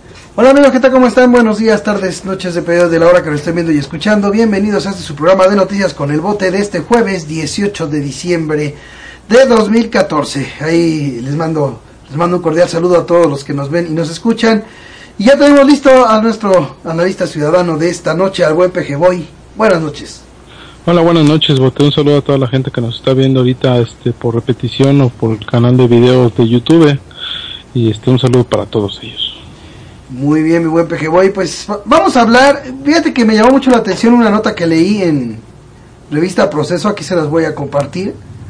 Hola amigos, ¿qué tal? ¿Cómo están? Buenos días, tardes, noches, dependiendo de la hora que lo estén viendo y escuchando. Bienvenidos a este su programa de noticias con el bote de este jueves 18 de diciembre de 2014. Ahí les mando un cordial saludo a todos los que nos ven y nos escuchan. Y ya tenemos listo a nuestro analista ciudadano de esta noche, al buen PG Boy. Buenas noches. Hola, buenas noches, bote. Un saludo a toda la gente que nos está viendo ahorita por repetición o por el canal de videos de YouTube. Y un saludo para todos ellos. Muy bien, mi buen PG Boy, pues vamos a hablar. Fíjate que me llamó mucho la atención una nota que leí en Revista Proceso, aquí se las voy a compartir.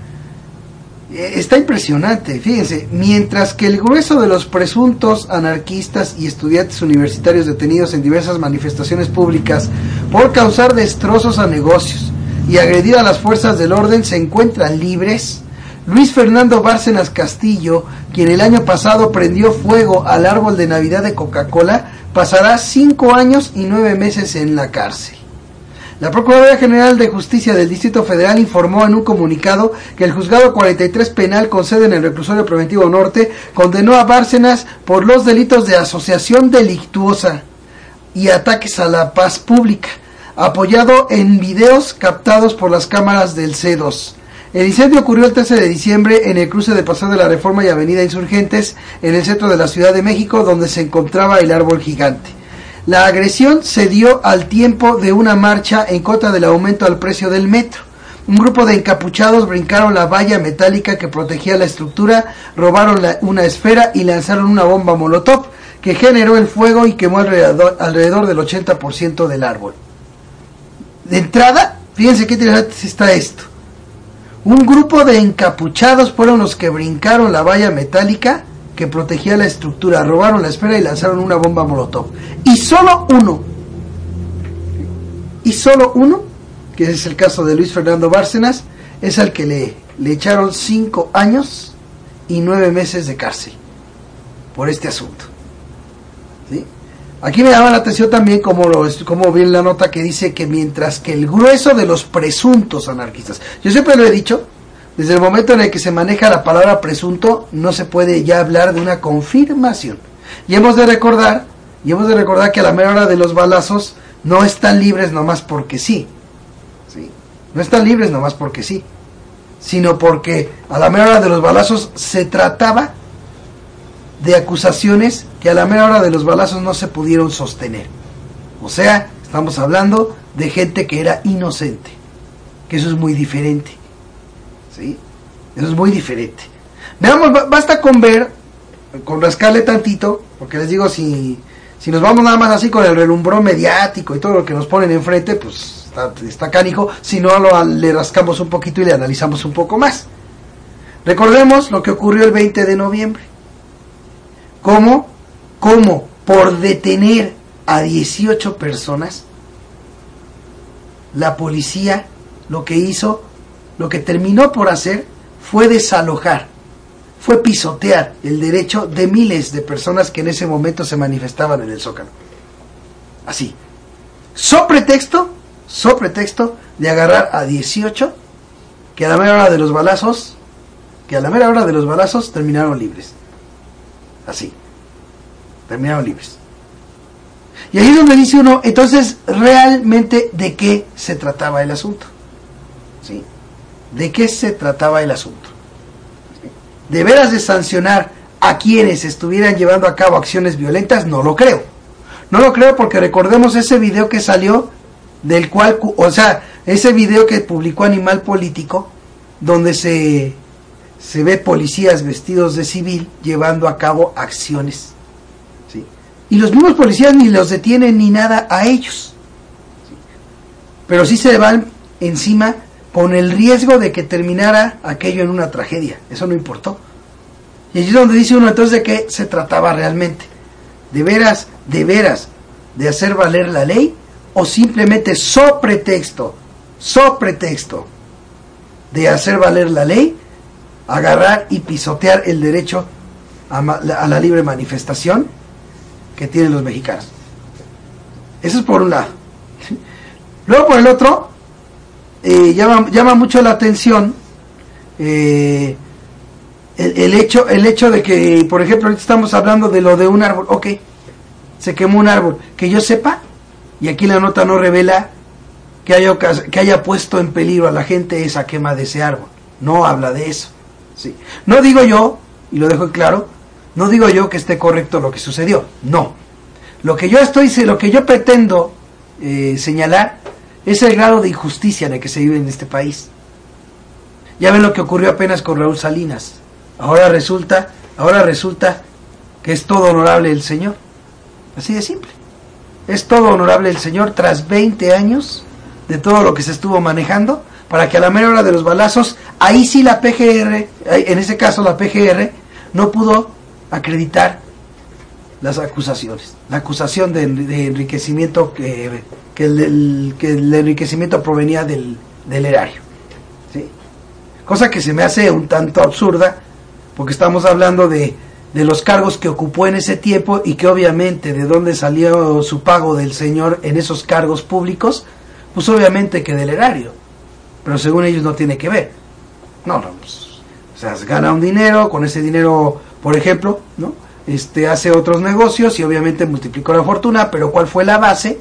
Está impresionante, fíjense, mientras que el grueso de los presuntos anarquistas y estudiantes universitarios detenidos en diversas manifestaciones públicas por causar destrozos a negocios y agredir a las fuerzas del orden se encuentran libres, Luis Fernando Bárcenas Castillo, quien el año pasado prendió fuego al árbol de Navidad de Coca-Cola, pasará 5 años y 9 meses en la cárcel. La Procuraduría General de Justicia del Distrito Federal informó en un comunicado que el Juzgado 43 Penal con sede en el Reclusorio Preventivo Norte condenó a Bárcenas por los delitos de asociación delictuosa y ataques a la paz pública, apoyado en videos captados por las cámaras del C2. El incendio ocurrió el 13 de diciembre en el cruce de Paseo de la Reforma y Avenida Insurgentes, en el centro de la Ciudad de México, donde se encontraba el árbol gigante. La agresión se dio al tiempo de una marcha en contra del aumento al precio del metro. Un grupo de encapuchados brincaron la valla metálica que protegía la estructura, robaron una esfera y lanzaron una bomba molotov que generó el fuego y quemó alrededor del 80% del árbol. De entrada, fíjense qué interesante está esto. Un grupo de encapuchados fueron los que brincaron la valla metálica que protegía la estructura, robaron la esfera y lanzaron una bomba molotov. Y solo uno, que es el caso de Luis Fernando Bárcenas, es al que le echaron 5 años y 9 meses de cárcel por este asunto. ¿Sí? Aquí me llama la atención también como viene la nota que dice que mientras que el grueso de los presuntos anarquistas, yo siempre lo he dicho, desde el momento en el que se maneja la palabra presunto, no se puede ya hablar de una confirmación. Y hemos de recordar que a la mera hora de los balazos no están libres nomás porque sí. ¿Sí? No están libres nomás porque sí, sino porque a la mera hora de los balazos se trataba de acusaciones que a la mera hora de los balazos no se pudieron sostener. O sea, estamos hablando de gente que era inocente, que eso es muy diferente. ¿Sí? Eso es muy diferente. Veamos, basta con rascarle tantito, porque les digo, si nos vamos nada más así con el relumbrón mediático y todo lo que nos ponen enfrente, pues está canijo. Si no, le rascamos un poquito y le analizamos un poco más. Recordemos lo que ocurrió el 20 de noviembre. ¿Cómo por detener a 18 personas, la policía lo que terminó por hacer fue desalojar, fue pisotear el derecho de miles de personas que en ese momento se manifestaban en el Zócalo. Así. So pretexto de agarrar a 18 que a la mera hora de los balazos terminaron libres. Así. Terminaron libres. Y ahí es donde dice uno, entonces, realmente, ¿de qué se trataba el asunto? ¿Sí? ¿De qué se trataba el asunto? ¿De veras de sancionar a quienes estuvieran llevando a cabo acciones violentas? No lo creo. No lo creo porque recordemos ese video que salió, ese video que publicó Animal Político, donde se ve policías vestidos de civil llevando a cabo acciones. ¿Sí? Y los mismos policías ni los detienen ni nada a ellos. ¿Sí? Pero sí se van encima con el riesgo de que terminara aquello en una tragedia. Eso no importó. Y allí es donde dice uno, entonces, ¿de qué se trataba realmente? ¿De veras de hacer valer la ley? ¿O simplemente so pretexto de hacer valer la ley, agarrar y pisotear el derecho a la libre manifestación que tienen los mexicanos? Eso es por un lado. Luego por el otro, llama mucho la atención el hecho de que, por ejemplo, ahorita estamos hablando de lo de un árbol. Ok, se quemó un árbol, que yo sepa, y aquí la nota no revela que haya puesto en peligro a la gente esa quema de ese árbol, no habla de eso, ¿sí? No digo yo, y lo dejo claro, no digo yo que esté correcto lo que sucedió, no. Lo que yo pretendo señalar es el grado de injusticia en el que se vive en este país. Ya ven lo que ocurrió apenas con Raúl Salinas. Ahora resulta que es todo honorable el señor. Así de simple. Es todo honorable el señor tras 20 años de todo lo que se estuvo manejando, para que a la mera hora de los balazos, ahí sí la PGR, en ese caso la PGR, no pudo acreditar las acusaciones. La acusación de enriquecimiento, que el enriquecimiento provenía del erario, ¿sí? Cosa que se me hace un tanto absurda, porque estamos hablando de los cargos que ocupó en ese tiempo, y que obviamente de dónde salió su pago del señor en esos cargos públicos, pues obviamente que del erario, pero según ellos no tiene que ver. No, pues, o sea, gana un dinero, con ese dinero, por ejemplo, ¿no? Hace otros negocios y obviamente multiplicó la fortuna, pero ¿cuál fue la base?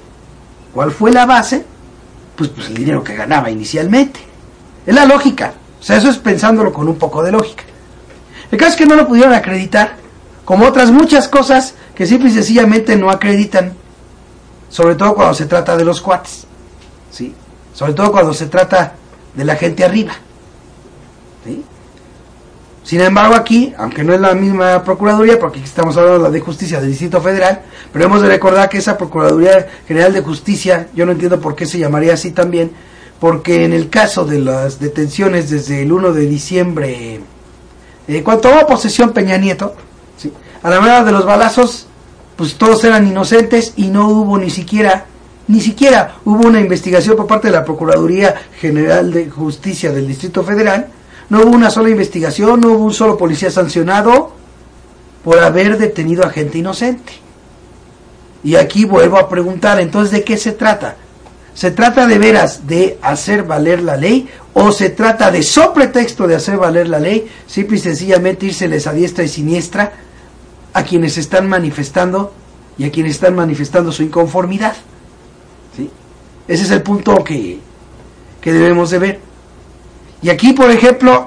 Pues el dinero que ganaba inicialmente. Es la lógica, o sea, eso es pensándolo con un poco de lógica. El caso es que no lo pudieron acreditar, como otras muchas cosas que simple y sencillamente no acreditan, sobre todo cuando se trata de los cuates, ¿sí? Sobre todo cuando se trata de la gente arriba, ¿sí? Sin embargo, aquí, aunque no es la misma Procuraduría, porque aquí estamos hablando de la de Justicia del Distrito Federal, pero hemos de recordar que esa Procuraduría General de Justicia, yo no entiendo por qué se llamaría así también, porque en el caso de las detenciones desde el 1 de diciembre, cuando tomó posesión Peña Nieto, ¿sí?, a la hora de los balazos, pues todos eran inocentes y no hubo ni siquiera hubo una investigación por parte de la Procuraduría General de Justicia del Distrito Federal. No hubo una sola investigación, no hubo un solo policía sancionado por haber detenido a gente inocente. Y aquí vuelvo a preguntar, entonces, ¿de qué se trata? ¿Se trata de veras de hacer valer la ley, o se trata de, sobre pretexto de hacer valer la ley, simple y sencillamente írseles a diestra y siniestra a quienes están manifestando y a quienes están manifestando su inconformidad? ¿Sí? Ese es el punto que debemos de ver. Y aquí, por ejemplo,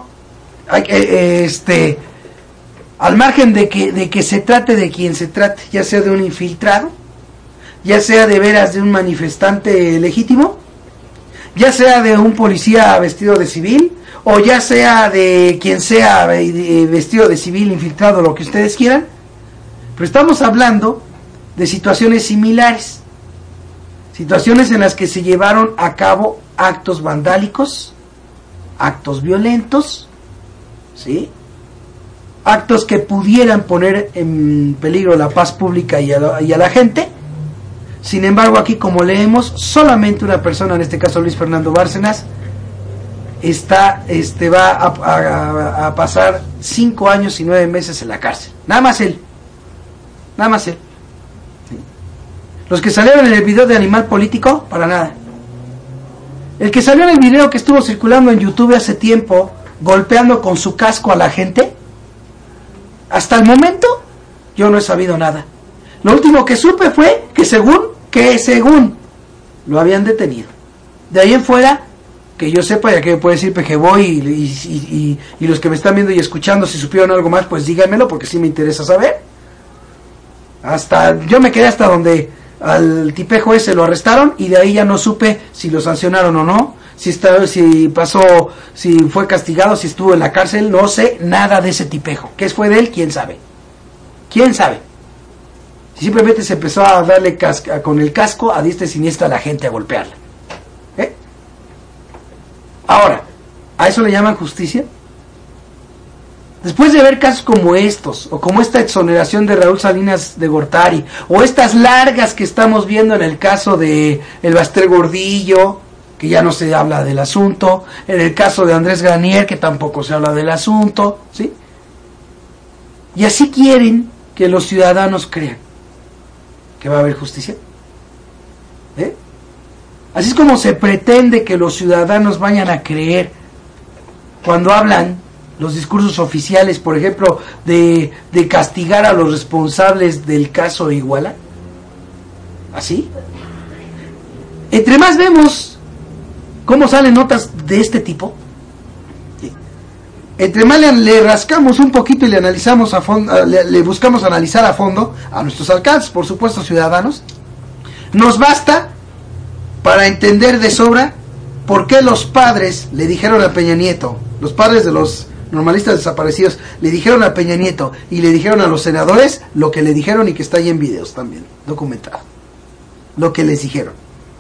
al margen de que se trate de quien se trate, ya sea de un infiltrado, ya sea de veras de un manifestante legítimo, ya sea de un policía vestido de civil, o ya sea de quien sea vestido de civil, infiltrado, lo que ustedes quieran, pero estamos hablando de situaciones similares, situaciones en las que se llevaron a cabo actos vandálicos, actos violentos, ¿sí?, actos que pudieran poner en peligro la paz pública y a la gente. Sin embargo, aquí, como leemos, solamente una persona, en este caso Luis Fernando Bárcenas, va a pasar 5 años y 9 meses en la cárcel. Nada más él. ¿Sí? Los que salieron en el video de Animal Político, para nada. El que salió en el video que estuvo circulando en YouTube hace tiempo, golpeando con su casco a la gente, hasta el momento yo no he sabido nada. Lo último que supe fue que según lo habían detenido. De ahí en fuera, que yo sepa, ya que me puede decir Pejeboy y los que me están viendo y escuchando, si supieron algo más, pues díganmelo, porque sí me interesa saber. Yo me quedé hasta donde al tipejo ese lo arrestaron, y de ahí ya no supe si lo sancionaron o no, si fue castigado, si estuvo en la cárcel. No sé nada de ese tipejo. ¿Qué fue de él? ¿Quién sabe? Simplemente se empezó a darle con el casco a diestra y siniestra a la gente, a golpearla. Ahora, ¿a eso le llaman justicia? Después de ver casos como estos, o como esta exoneración de Raúl Salinas de Gortari, o estas largas que estamos viendo en el caso de el Baster Gordillo, que ya no se habla del asunto, en el caso de Andrés Granier, que tampoco se habla del asunto, ¿sí? Y así quieren que los ciudadanos crean que va a haber justicia. Así es como se pretende que los ciudadanos vayan a creer cuando hablan los discursos oficiales, por ejemplo, de castigar a los responsables del caso Iguala. ¿Así? Entre más vemos cómo salen notas de este tipo, entre más le rascamos un poquito y le analizamos a fondo, le buscamos analizar a fondo a nuestros alcances, por supuesto ciudadanos, nos basta para entender de sobra por qué los padres le dijeron a Peña Nieto, los padres de los normalistas desaparecidos, le dijeron a Peña Nieto y le dijeron a los senadores lo que le dijeron y que está ahí en videos también, documentado. Lo que les dijeron.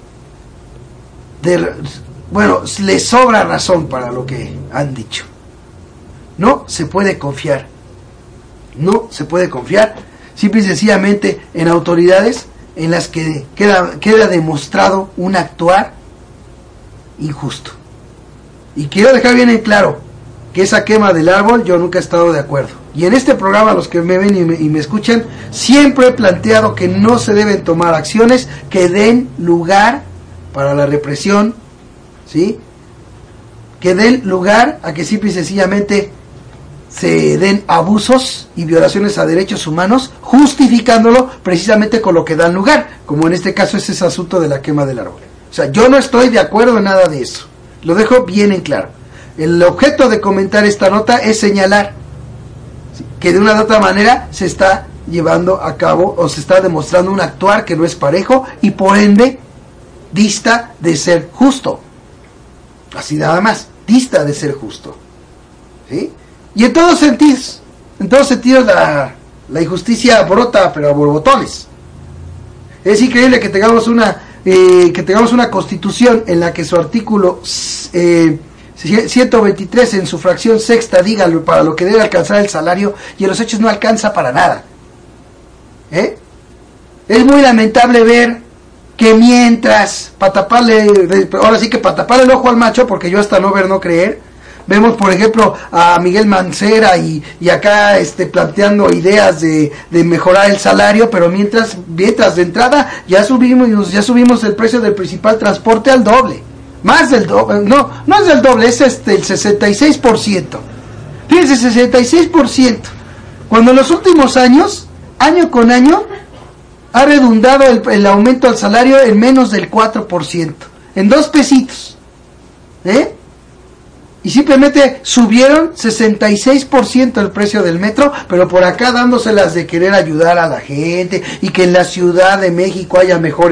Bueno, les sobra razón para lo que han dicho. No se puede confiar. No se puede confiar simple y sencillamente en autoridades en las que queda demostrado un actuar injusto. Y quiero dejar bien en claro que esa quema del árbol yo nunca he estado de acuerdo. Y en este programa, los que me ven y me escuchan, siempre he planteado que no se deben tomar acciones que den lugar para la represión, ¿sí? Que den lugar a que simple y sencillamente se den abusos y violaciones a derechos humanos, justificándolo precisamente con lo que dan lugar, como en este caso es ese asunto de la quema del árbol. O sea, yo no estoy de acuerdo en nada de eso. Lo dejo bien en claro. El objeto de comentar esta nota es señalar que de una u otra manera se está llevando a cabo o se está demostrando un actuar que no es parejo y por ende dista de ser justo. Así nada más, dista de ser justo. ¿Sí? Y en todos sentidos la injusticia brota, pero a borbotones. Es increíble que tengamos una constitución en la que su artículo 123 en su fracción sexta diga para lo que debe alcanzar el salario y en los hechos no alcanza para nada. Es muy lamentable ver que mientras para taparle el ojo al macho, porque yo hasta no ver no creer, vemos por ejemplo a Miguel Mancera y acá planteando ideas de mejorar el salario, pero mientras de entrada ya subimos el precio del principal transporte al doble. Más del doble, no es del doble, es el 66%. Fíjense, 66%. Cuando en los últimos años, año con año, ha redundado el aumento al salario en menos del 4%. En 2 pesitos. Y simplemente subieron 66% el precio del metro, pero por acá dándoselas de querer ayudar a la gente y que en la Ciudad de México haya mejor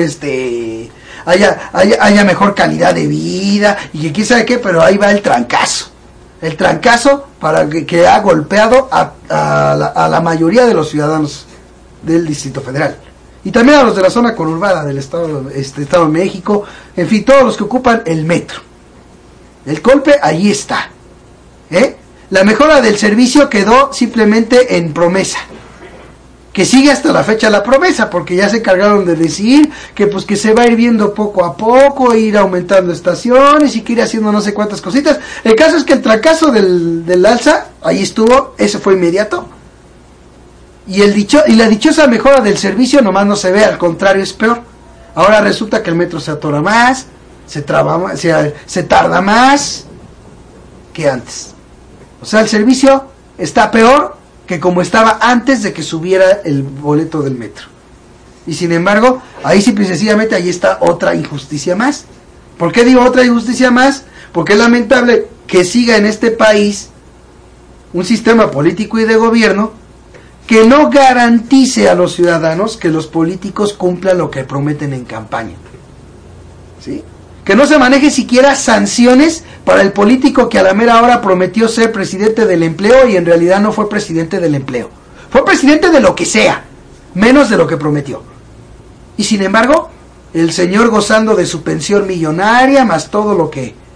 haya mejor calidad de vida y que quién sabe qué, pero ahí va el trancazo para que ha golpeado a la mayoría de los ciudadanos del Distrito Federal y también a los de la zona conurbada del Estado de México, en fin, todos los que ocupan el metro. El golpe ahí está. La mejora del servicio quedó simplemente en promesa, que sigue hasta la fecha la promesa, porque ya se encargaron de decir que pues que se va a ir viendo poco a poco, ir aumentando estaciones y que ir haciendo no sé cuántas cositas. El caso es que el trancazo del alza, ahí estuvo, ese fue inmediato, y la dichosa mejora del servicio nomás no se ve, al contrario es peor. Ahora resulta que el metro se atora más, se tarda más que antes. O sea, el servicio está peor que como estaba antes de que subiera el boleto del metro. Y sin embargo, ahí simple y sencillamente ahí está otra injusticia más. ¿Por qué digo otra injusticia más? Porque es lamentable que siga en este país un sistema político y de gobierno que no garantice a los ciudadanos que los políticos cumplan lo que prometen en campaña. ¿Sí? Que no se maneje siquiera sanciones para el político que a la mera hora prometió ser presidente del empleo y en realidad no fue presidente del empleo. Fue presidente de lo que sea, menos de lo que prometió. Y sin embargo, el señor gozando de su pensión millonaria, más todo lo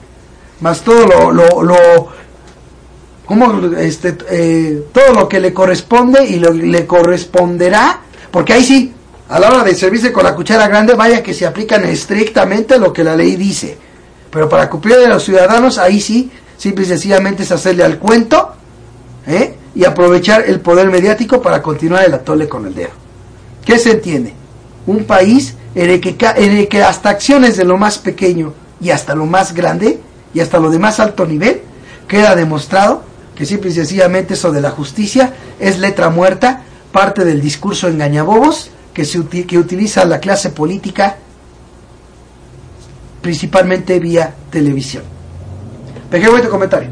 todo lo que le corresponde y le corresponderá, porque ahí sí, a la hora de servirse con la cuchara grande, vaya que se aplican estrictamente lo que la ley dice. Pero para cumplir de los ciudadanos, ahí sí, simple y sencillamente es hacerle al cuento, y aprovechar el poder mediático para continuar el atole con el dedo. ¿Qué se entiende? Un país en el que hasta acciones de lo más pequeño y hasta lo más grande y hasta lo de más alto nivel queda demostrado que simple y sencillamente eso de la justicia es letra muerta, parte del discurso engañabobos que utiliza la clase política, principalmente vía televisión. Peje, tu comentario.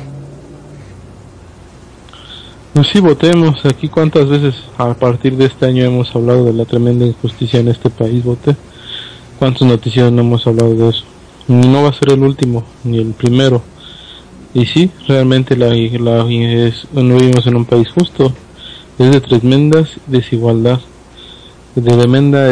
Pues sí, votemos. Aquí cuántas veces a partir de este año hemos hablado de la tremenda injusticia en este país, voté. ¿Cuántos noticieros no hemos hablado de eso? No va a ser el último, ni el primero. Y sí, realmente no vivimos en un país justo. Es de tremenda desigualdad, de tremenda,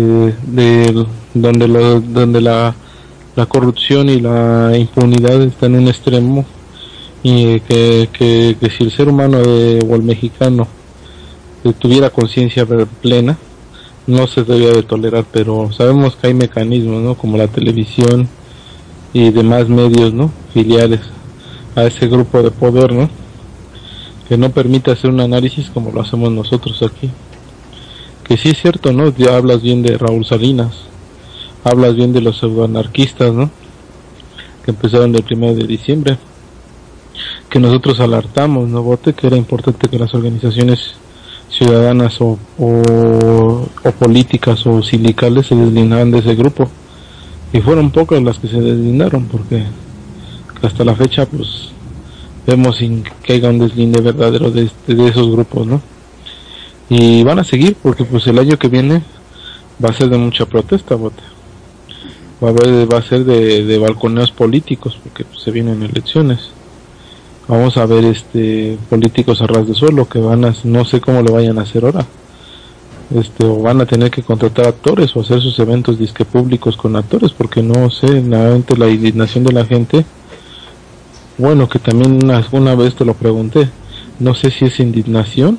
donde la corrupción y la impunidad están en un extremo, y que si el ser humano o el mexicano tuviera conciencia plena, no se debía de tolerar, pero sabemos que hay mecanismos, ¿no? Como la televisión y demás medios, ¿no? Filiales a ese grupo de poder, ¿no? Que no permite hacer un análisis como lo hacemos nosotros aquí. Que sí es cierto, ¿no? Ya hablas bien de Raúl Salinas, hablas bien de los pseudoanarquistas, ¿no? Que empezaron el 1 de diciembre. Que nosotros alertamos, ¿no, Bote? Que era importante que las organizaciones ciudadanas o políticas o sindicales se deslindaran de ese grupo. Y fueron pocas las que se deslindaron, porque hasta la fecha, pues, vemos sin que haya un deslinde verdadero de esos grupos, ¿no? Y van a seguir, porque pues el año que viene va a ser de mucha protesta, Bote. Va a ser de balconeos políticos, porque pues, se vienen elecciones. Vamos a ver políticos a ras de suelo que no sé cómo le vayan a hacer ahora. O van a tener que contratar actores o hacer sus eventos disque públicos con actores, porque no sé, nuevamente la indignación de la gente. Bueno, que también una vez te lo pregunté, no sé si es indignación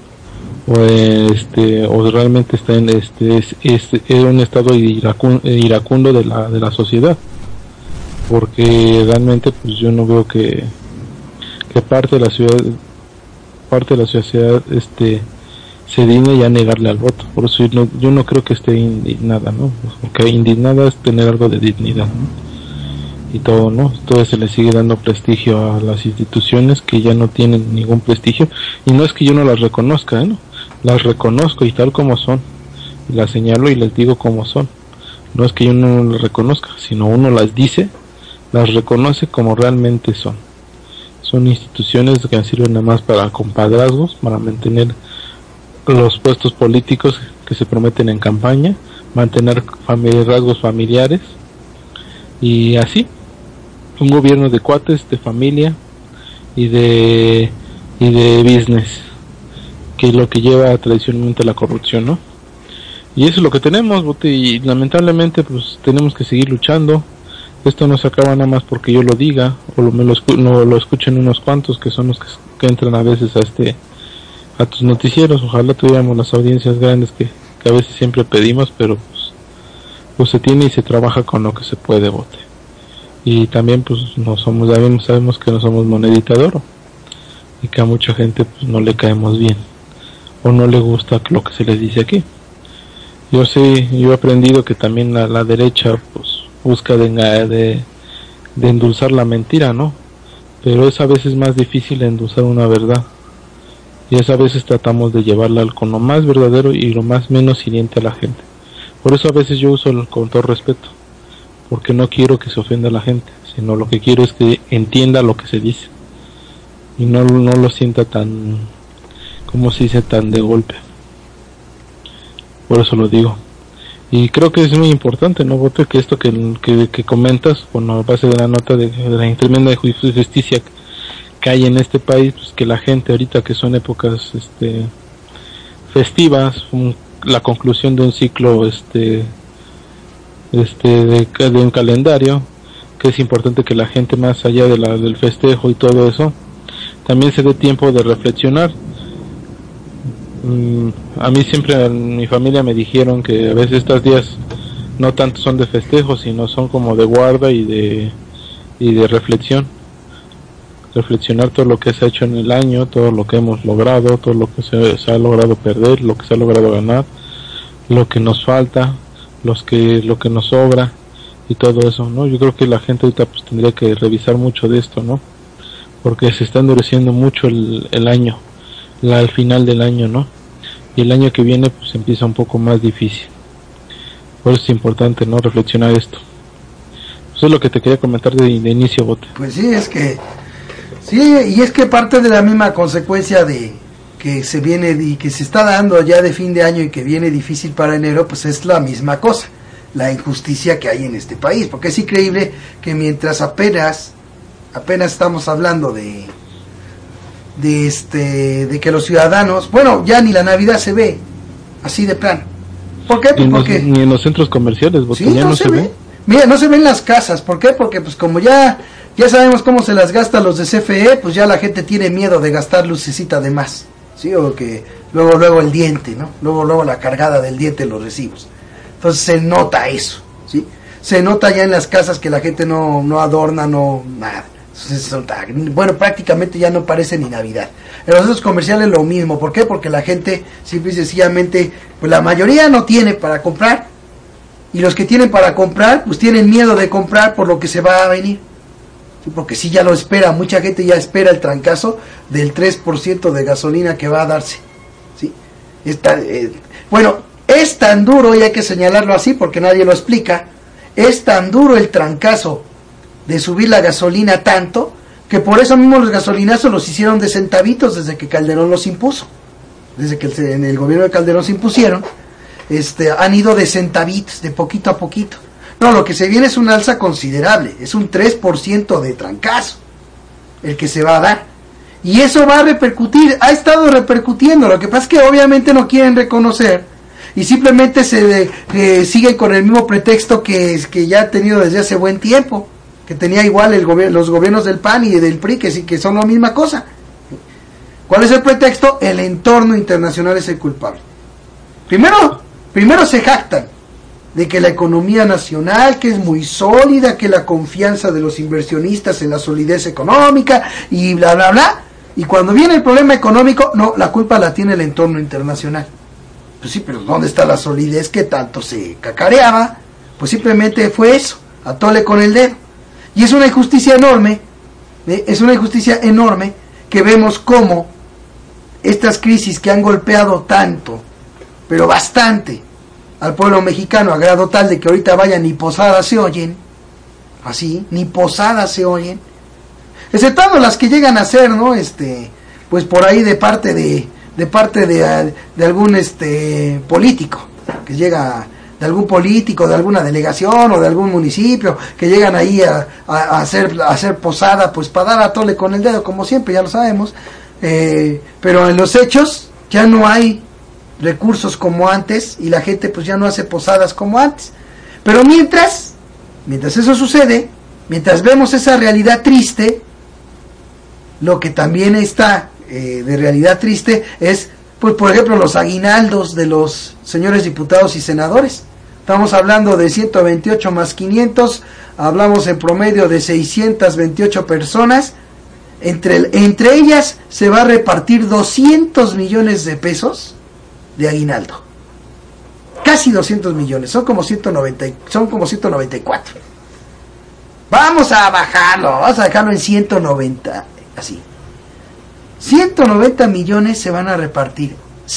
o realmente está en es un estado iracundo de la sociedad, porque realmente pues yo no veo que parte de la sociedad se digne ya negarle al voto. Por eso yo no creo que esté indignada, ¿no? Porque indignada es tener algo de dignidad, ¿no? Y todo, ¿no? Todo se le sigue dando prestigio a las instituciones que ya no tienen ningún prestigio, y no es que yo no las reconozca, ¿no? Las reconozco y tal como son, y las señalo y les digo como son. No es que yo no las reconozca, sino uno las dice, las reconoce como realmente son. Son instituciones que sirven nada más para compadrazgos, para mantener los puestos políticos que se prometen en campaña, mantener rasgos familiares, y así un gobierno de cuates, de familia y de business, que es lo que lleva tradicionalmente a la corrupción, ¿no? Y eso es lo que tenemos, Bote, y lamentablemente pues tenemos que seguir luchando. Esto no se acaba nada más porque yo lo diga, o lo escuchen unos cuantos que son los que entran a veces a tus noticieros. Ojalá tuviéramos las audiencias grandes que a veces siempre pedimos, pero pues se tiene y se trabaja con lo que se puede, Bote. Y también pues sabemos que no somos monedita de oro, y que a mucha gente pues no le caemos bien, o no le gusta lo que se les dice aquí. Yo he aprendido que también la derecha pues busca de endulzar la mentira, ¿no? Pero es a veces más difícil endulzar una verdad, y a veces tratamos de llevarla con lo más verdadero y lo más menos hiriente a la gente. Por eso a veces yo uso con todo respeto, porque no quiero que se ofenda a la gente, sino lo que quiero es que entienda lo que se dice y no lo sienta tan, como se dice, tan de golpe. Por eso lo digo. Y creo que es muy importante, ¿no, Bote? Que esto que comentas, con la base de la nota de la tremenda justicia que hay en este país, pues que la gente ahorita, que son épocas festivas, la conclusión de un ciclo de un calendario, que es importante que la gente, más allá del festejo y todo eso, también se dé tiempo de reflexionar. A mí siempre en mi familia me dijeron que a veces estos días no tanto son de festejo, sino son como de guarda y de reflexión. Reflexionar todo lo que se ha hecho en el año, todo lo que hemos logrado, todo lo que se ha logrado perder, lo que se ha logrado ganar, lo que nos falta, lo que nos sobra y todo eso, ¿no? Yo creo que la gente ahorita pues tendría que revisar mucho de esto, ¿no? Porque se está endureciendo mucho el año, al final del año, ¿no? y el año que viene pues empieza un poco más difícil. Por eso es importante, ¿no?, reflexionar esto. Eso es lo que te quería comentar de inicio, Bote. Pues sí, y es que parte de la misma consecuencia de que se viene y que se está dando ya de fin de año y que viene difícil para enero, pues es la misma cosa, la injusticia que hay en este país, porque es increíble que mientras apenas estamos hablando de que los ciudadanos, bueno, ya ni la Navidad se ve así de plano. ¿Por qué? Porque ni en los centros comerciales, Bote, sí, ya no se ve. Mira, no se ven las casas. ¿Por qué? Porque pues como ya sabemos cómo se las gastan los de CFE, pues ya la gente tiene miedo de gastar lucecita de más, ¿sí? O que luego el diente, ¿no? Luego la cargada del diente, los recibos. Entonces se nota eso, ¿sí? Se nota ya en las casas que la gente no adorna, no nada. Entonces, bueno, prácticamente ya no parece ni Navidad. En los centros comerciales lo mismo. ¿Por qué? Porque la gente simple y sencillamente, pues la mayoría no tiene para comprar. Y los que tienen para comprar, pues tienen miedo de comprar por lo que se va a venir. ¿Sí? Porque sí, ya lo espera, mucha gente ya espera el trancazo del 3% de gasolina que va a darse. ¿Sí? Bueno, es tan duro, y hay que señalarlo así porque nadie lo explica, es tan duro el trancazo de subir la gasolina tanto, que por eso mismo los gasolinazos los hicieron de centavitos desde que Calderón los impuso. Desde que en el gobierno de Calderón se impusieron, han ido de centavitos, de poquito a poquito. No, lo que se viene es un alza considerable, es un 3% de trancazo el que se va a dar. Y eso va a repercutir, ha estado repercutiendo, lo que pasa es que obviamente no quieren reconocer y simplemente siguen con el mismo pretexto que ya ha tenido desde hace buen tiempo, que tenía igual los gobiernos del PAN y del PRI, que son la misma cosa. ¿Cuál es el pretexto? El entorno internacional es el culpable. Primero se jactan de que la economía nacional, que es muy sólida, que la confianza de los inversionistas en la solidez económica y bla bla bla, y cuando viene el problema económico, no, la culpa la tiene el entorno internacional. Pues sí, pero ¿dónde está la solidez que tanto se cacareaba? Pues simplemente fue eso, a tole con el dedo. Y es una injusticia enorme, que vemos cómo estas crisis que han golpeado tanto, pero bastante, al pueblo mexicano, a grado tal de que ahorita vaya ni posadas se oyen, así, ni posadas se oyen, exceptuando las que llegan a ser, ¿no? Pues por ahí de parte de algún político, que llega, de algún político, de alguna delegación o de algún municipio, que llegan ahí a hacer posada, pues para dar a tole con el dedo, como siempre, ya lo sabemos, pero en los hechos ya no hay recursos como antes y la gente pues ya no hace posadas como antes. Pero mientras eso sucede, mientras vemos esa realidad triste, lo que también está de realidad triste es, pues por ejemplo, los aguinaldos de los señores diputados y senadores. Estamos hablando de 128 más 500, hablamos en promedio de 628 personas. Entre ellas se va a repartir 200 millones de pesos de aguinaldo. Casi 200 millones, son como 194. Vamos a dejarlo en 190, así. 190 millones se van a repartir,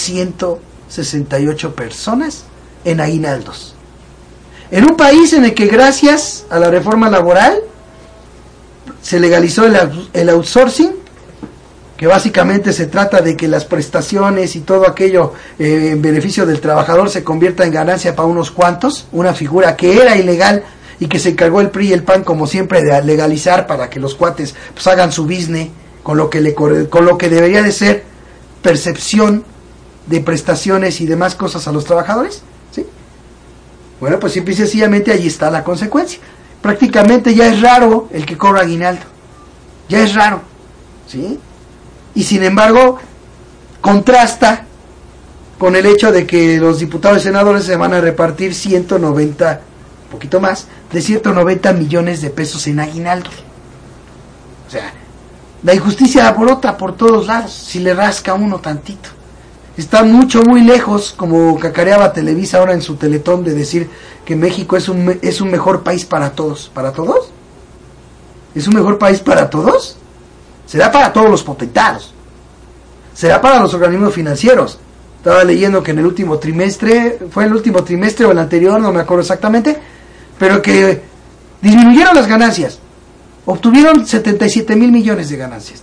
168 personas en aguinaldos. En un país en el que gracias a la reforma laboral se legalizó el outsourcing, que básicamente se trata de que las prestaciones y todo aquello en beneficio del trabajador se convierta en ganancia para unos cuantos, una figura que era ilegal y que se encargó el PRI y el PAN como siempre de legalizar para que los cuates pues hagan su business con lo que debería de ser percepción de prestaciones y demás cosas a los trabajadores, ¿sí? Bueno, pues simple y sencillamente allí está la consecuencia. Prácticamente ya es raro el que cobra aguinaldo, ya es raro, ¿sí? Y sin embargo contrasta con el hecho de que los diputados y senadores se van a repartir 190, un poquito más, de 190 millones de pesos en aguinaldos. O sea, la injusticia brota por todos lados, si le rasca uno tantito. Está muy lejos, como cacareaba Televisa ahora en su Teletón, de decir que México es un mejor país para todos. ¿Para todos? ¿Es un mejor país para todos? Será para todos los potentados. Será para los organismos financieros. Estaba leyendo que en el último trimestre, fue el último trimestre o el anterior, no me acuerdo exactamente, pero que disminuyeron las ganancias. Obtuvieron 77 mil millones de ganancias.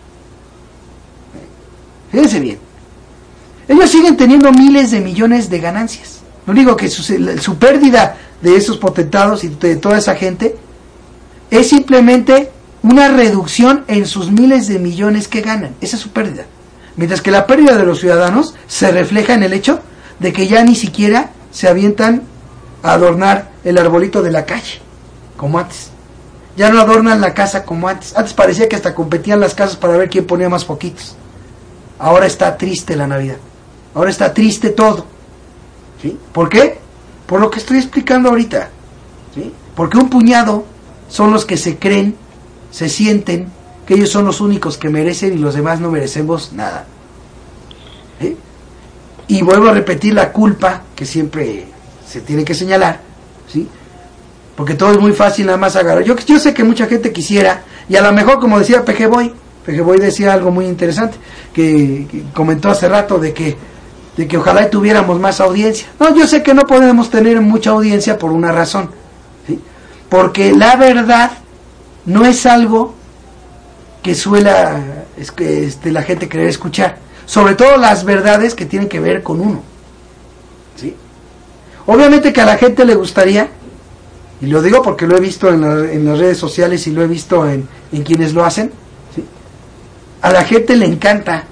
Fíjense bien. Ellos siguen teniendo miles de millones de ganancias. Lo único que su pérdida de esos potentados y de toda esa gente es simplemente una reducción en sus miles de millones que ganan. Esa es su pérdida. Mientras que la pérdida de los ciudadanos se refleja en el hecho de que ya ni siquiera se avientan a adornar el arbolito de la calle, como antes. Ya no adornan la casa como antes. Antes parecía que hasta competían las casas para ver quién ponía más foquitos. Ahora está triste la Navidad. Ahora está triste todo. ¿Sí? ¿Por qué? Por lo que estoy explicando ahorita. ¿Sí? Porque un puñado son los que se creen, se sienten que ellos son los únicos que merecen y los demás no merecemos nada. ¿Sí? Y vuelvo a repetir la culpa que siempre se tiene que señalar, ¿sí? Porque todo es muy fácil nada más agarrar. Yo sé que mucha gente quisiera, y a lo mejor como decía PG Boy decía algo muy interesante, que comentó hace rato de que ojalá tuviéramos más audiencia. No, yo sé que no podemos tener mucha audiencia por una razón, ¿sí? Porque la verdad no es algo que suela la gente querer escuchar, sobre todo las verdades que tienen que ver con uno, ¿sí? Obviamente que a la gente le gustaría, y lo digo porque lo he visto en las redes sociales y lo he visto en quienes lo hacen, ¿sí? A la gente le encanta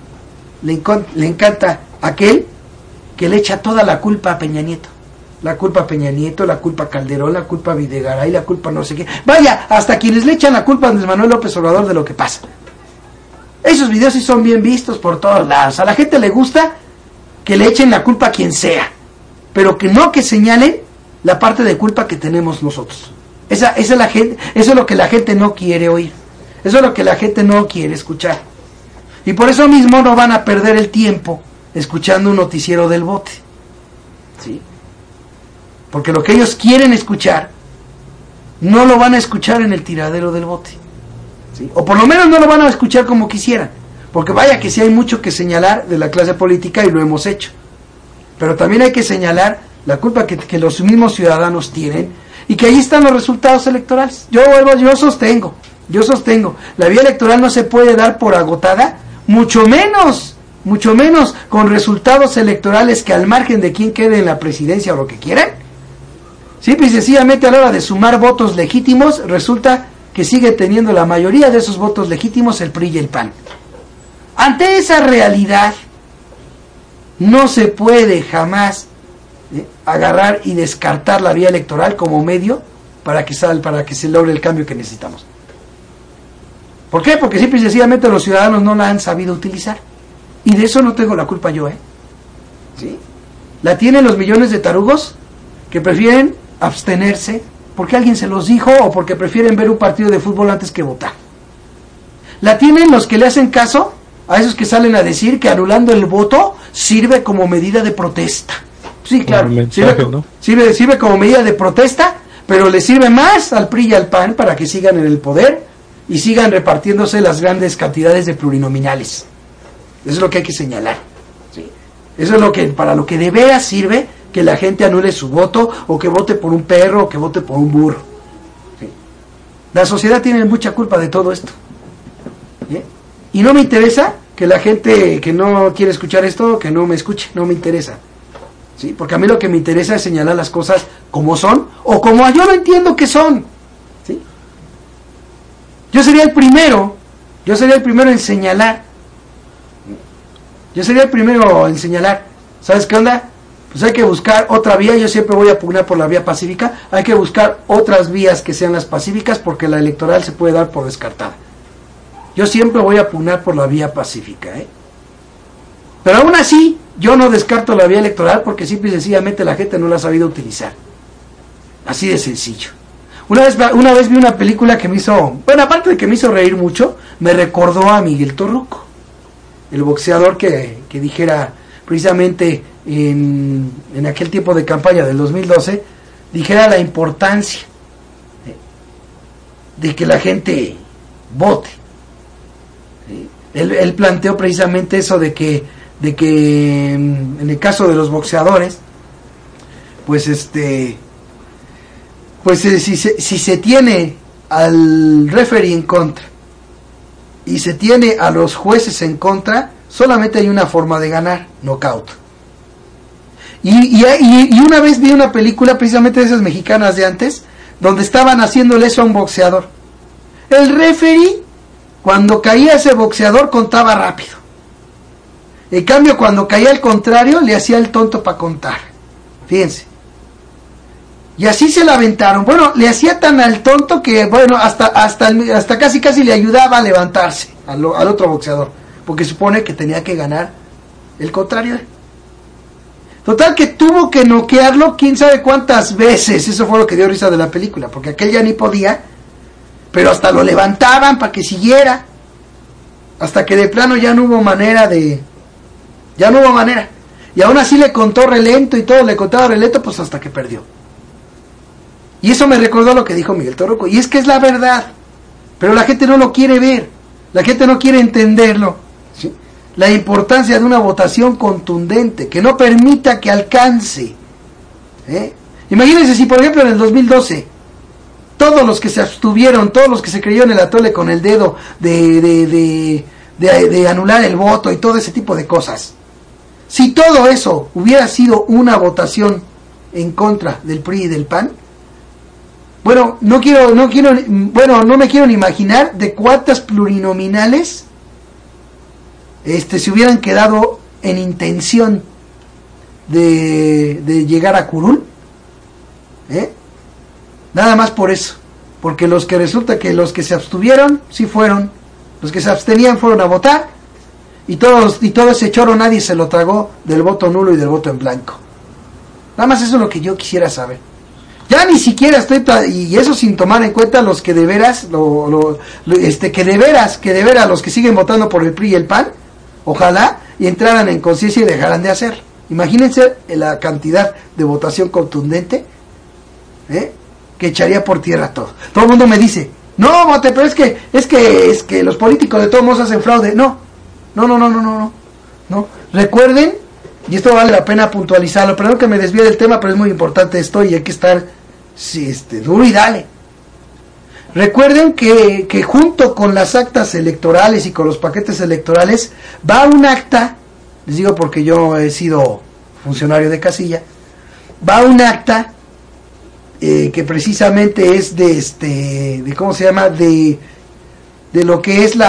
aquel que le echa toda la culpa a Peña Nieto. La culpa a Peña Nieto, la culpa a Calderón, la culpa a Videgaray, la culpa a no sé qué. Vaya, hasta quienes le echan la culpa a Andrés Manuel López Obrador de lo que pasa. Esos videos sí son bien vistos por todos lados. A la gente le gusta que le echen la culpa a quien sea, pero que no que señalen la parte de culpa que tenemos nosotros. Esa es la gente, eso es lo que la gente no quiere oír. Eso es lo que la gente no quiere escuchar. Y por eso mismo no van a perder el tiempo escuchando un noticiero del bote. ¿Sí? Porque lo que ellos quieren escuchar no lo van a escuchar en el tiradero del bote, ¿sí? O por lo menos no lo van a escuchar como quisieran, porque vaya que sí hay mucho que señalar de la clase política y lo hemos hecho, pero también hay que señalar la culpa que los mismos ciudadanos tienen y que ahí están los resultados electorales. Yo sostengo, la vía electoral no se puede dar por agotada, mucho menos con resultados electorales que al margen de quién quede en la presidencia o lo que quieran. Simple y sencillamente a la hora de sumar votos legítimos, resulta que sigue teniendo la mayoría de esos votos legítimos el PRI y el PAN. Ante esa realidad, no se puede jamás agarrar y descartar la vía electoral como medio para que se logre el cambio que necesitamos. ¿Por qué? Porque simple y sencillamente los ciudadanos no la han sabido utilizar. Y de eso no tengo la culpa yo, ¿sí? La tienen los millones de tarugos que prefieren abstenerse porque alguien se los dijo o porque prefieren ver un partido de fútbol antes que votar. La tienen los que le hacen caso a esos que salen a decir que anulando el voto sirve como medida de protesta. Sí, claro, sirve como medida de protesta, pero le sirve más al PRI y al PAN para que sigan en el poder y sigan repartiéndose las grandes cantidades de plurinominales. Eso es lo que hay que señalar, ¿sí? Eso es para lo que de veras sirve que la gente anule su voto, o que vote por un perro, o que vote por un burro, ¿sí? La sociedad tiene mucha culpa de todo esto, ¿sí? Y no me interesa que la gente que no quiere escuchar esto, que no me escuche, no me interesa, ¿sí? Porque a mí lo que me interesa es señalar las cosas como son, o como yo no entiendo que son, ¿sí? Yo sería el primero en señalar. ¿Sabes qué onda? Pues hay que buscar otra vía. Yo siempre voy a pugnar por la vía pacífica. Hay que buscar otras vías que sean las pacíficas, porque la electoral se puede dar por descartada. Yo siempre voy a pugnar por la vía pacífica, Pero aún así, yo no descarto la vía electoral porque simple y sencillamente la gente no la ha sabido utilizar. Así de sencillo. Una vez vi una película que me hizo, bueno, aparte de que me hizo reír mucho, me recordó a Miguel Torruco, el boxeador que dijera precisamente en aquel tiempo de campaña del 2012, dijera la importancia de que la gente vote. Él planteó precisamente eso de que de que en el caso de los boxeadores, pues si se tiene al referee en contra y se tiene a los jueces en contra, solamente hay una forma de ganar: knockout. Y una vez vi una película precisamente de esas mexicanas de antes, donde estaban haciéndole eso a un boxeador. El referee, cuando caía ese boxeador, contaba rápido. En cambio, cuando caía al contrario, le hacía el tonto para contar. Fíjense. Y así se la aventaron. Bueno, le hacía tan al tonto que, bueno, hasta casi le ayudaba a levantarse al otro boxeador, porque supone que tenía que ganar el contrario. Total que tuvo que noquearlo quién sabe cuántas veces. Eso fue lo que dio risa de la película, porque aquel ya ni podía, pero hasta lo levantaban para que siguiera, hasta que de plano ya no hubo manera. Y aún así le contó relento y todo, le contaba relento, pues hasta que perdió. Y eso me recordó lo que dijo Miguel Torruco, y es que es la verdad, pero la gente no lo quiere ver, la gente no quiere entenderlo, ¿sí? La importancia de una votación contundente, que no permita que alcance, Imagínense si, por ejemplo, en el 2012, todos los que se abstuvieron, todos los que se creyeron el atole con el dedo de anular el voto y todo ese tipo de cosas, si todo eso hubiera sido una votación en contra del PRI y del PAN, bueno, no me quiero ni imaginar de cuántas plurinominales se hubieran quedado en intención de llegar a curul, nada más por eso, porque resulta que los que se abstuvieron sí fueron, los que se abstenían fueron a votar, y todo ese choro nadie se lo tragó del voto nulo y del voto en blanco. Nada más eso es lo que yo quisiera saber. Ya ni siquiera y eso sin tomar en cuenta los que de veras, que de veras los que siguen votando por el PRI y el PAN, ojalá y entraran en conciencia y dejaran de hacer. Imagínense la cantidad de votación contundente, que echaría por tierra todo. Todo el mundo me dice, no vote, pero es que los políticos de todos modos hacen fraude. No. Recuerden, y esto vale la pena puntualizarlo, perdón que me desvíe del tema, pero es muy importante esto y hay que estar duro y dale. Recuerden que junto con las actas electorales y con los paquetes electorales va un acta, les digo porque yo he sido funcionario de casilla, va un acta que precisamente es de ¿cómo se llama? De lo que es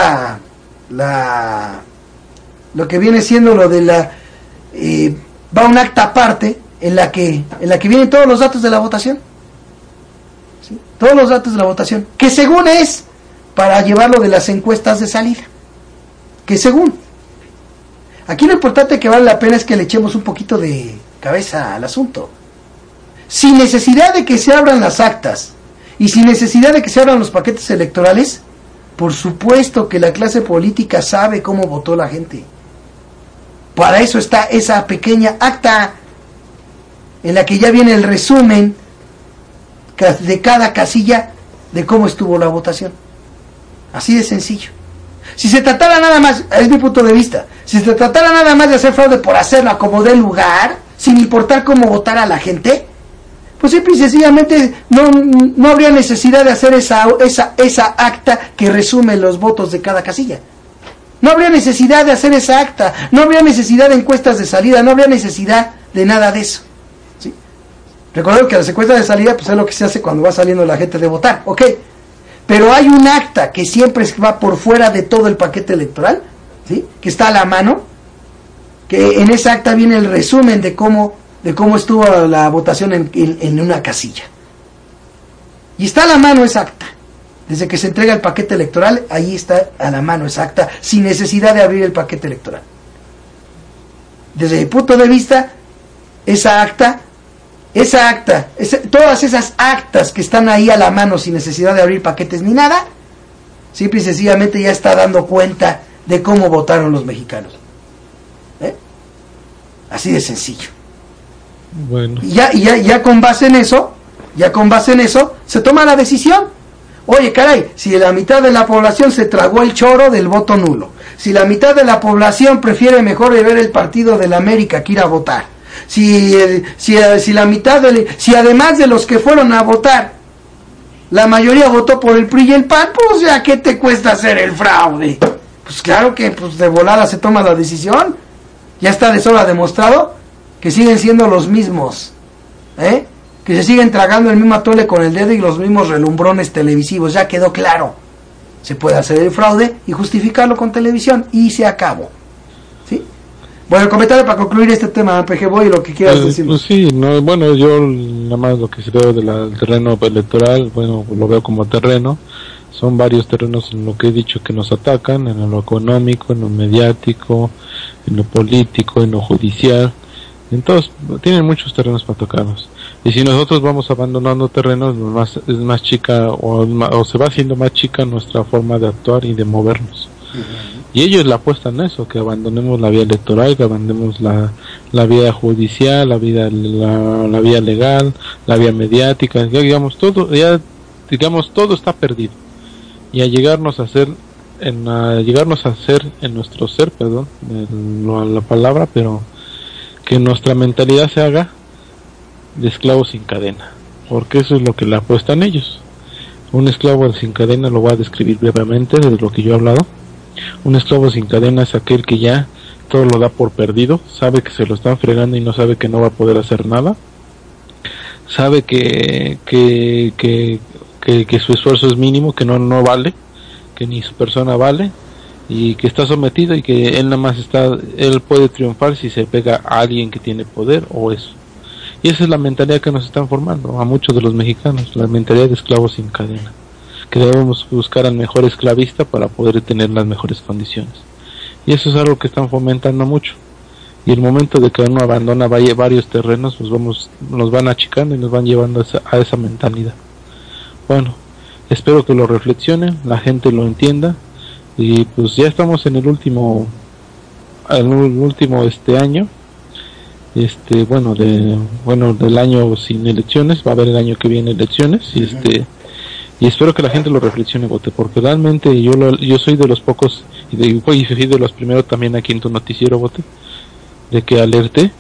lo que viene siendo lo de la va un acta aparte en la que vienen todos los datos de la votación, ¿sí? Todos los datos de la votación, que según es para llevarlo de las encuestas de salida, que según aquí lo importante que vale la pena es que le echemos un poquito de cabeza al asunto, sin necesidad de que se abran las actas y sin necesidad de que se abran los paquetes electorales. Por supuesto que la clase política sabe cómo votó la gente. Para eso está esa pequeña acta en la que ya viene el resumen de cada casilla de cómo estuvo la votación. Así de sencillo. Si se tratara nada más, es mi punto de vista, si se tratara nada más de hacer fraude por hacerlo a como dé lugar, sin importar cómo votara la gente, pues simple y sencillamente no habría necesidad de hacer esa acta que resume los votos de cada casilla. No habría necesidad de hacer esa acta, no habría necesidad de encuestas de salida, no habría necesidad de nada de eso, ¿sí? Recuerden que las encuestas de salida pues es lo que se hace cuando va saliendo la gente de votar, ok, pero hay un acta que siempre va por fuera de todo el paquete electoral, ¿sí? Que está a la mano, que en esa acta viene el resumen de cómo estuvo la votación en una casilla. Y está a la mano esa acta. Desde que se entrega el paquete electoral, ahí está a la mano esa acta, sin necesidad de abrir el paquete electoral. Desde mi punto de vista, todas esas actas que están ahí a la mano sin necesidad de abrir paquetes ni nada, simple y sencillamente ya está dando cuenta de cómo votaron los mexicanos. Así de sencillo. Bueno. Y ya con base en eso, se toma la decisión. Oye, caray, si la mitad de la población se tragó el choro del voto nulo, si la mitad de la población prefiere mejor ver el partido del América que ir a votar, si además de los que fueron a votar, la mayoría votó por el PRI y el PAN, pues ya, ¿qué te cuesta hacer el fraude? Pues claro que pues de volada se toma la decisión. Ya está de sobra demostrado que siguen siendo los mismos, que se siguen tragando el mismo atole con el dedo y los mismos relumbrones televisivos. Ya quedó claro. Se puede hacer el fraude y justificarlo con televisión y se acabó. ¿Sí? Bueno, el comentario para concluir este tema, PG Boy, lo que quieras decir. Pues sí, no, bueno, yo nada más lo que se veo del terreno electoral, bueno, lo veo como terreno. Son varios terrenos en lo que he dicho que nos atacan, en lo económico, en lo mediático, en lo político, en lo judicial. En todos, tienen muchos terrenos para tocarnos. Y si nosotros vamos abandonando terrenos, es más chica o se va haciendo más chica nuestra forma de actuar y de movernos. Y ellos le apuestan a eso, que abandonemos la vía electoral, que abandonemos la vía judicial, la vía legal, la vía mediática, digamos todo está perdido. Y a llegarnos a ser en nuestro ser, perdón, la palabra, pero que nuestra mentalidad se haga de esclavos sin cadena, porque eso es lo que le apuestan ellos. Un esclavo sin cadena lo voy a describir brevemente de lo que yo he hablado. Un esclavo sin cadena es aquel que ya todo lo da por perdido, sabe que se lo están fregando y no sabe que no va a poder hacer nada, sabe que su esfuerzo es mínimo, que no vale, que ni su persona vale, y que está sometido y que él puede triunfar si se pega a alguien que tiene poder o eso. Y esa es la mentalidad que nos están formando a muchos de los mexicanos, la mentalidad de esclavos sin cadena, que debemos buscar al mejor esclavista para poder tener las mejores condiciones. Y eso es algo que están fomentando mucho. Y el momento de que uno abandona varios terrenos, pues nos van achicando y nos van llevando a esa mentalidad. Bueno, espero que lo reflexionen, la gente lo entienda, y pues ya estamos en el último año, del año sin elecciones. Va a haber el año que viene elecciones, y espero que la gente lo reflexione, Bote, porque realmente yo soy de los pocos y soy de los primeros también aquí en tu noticiero, Bote, de que alerté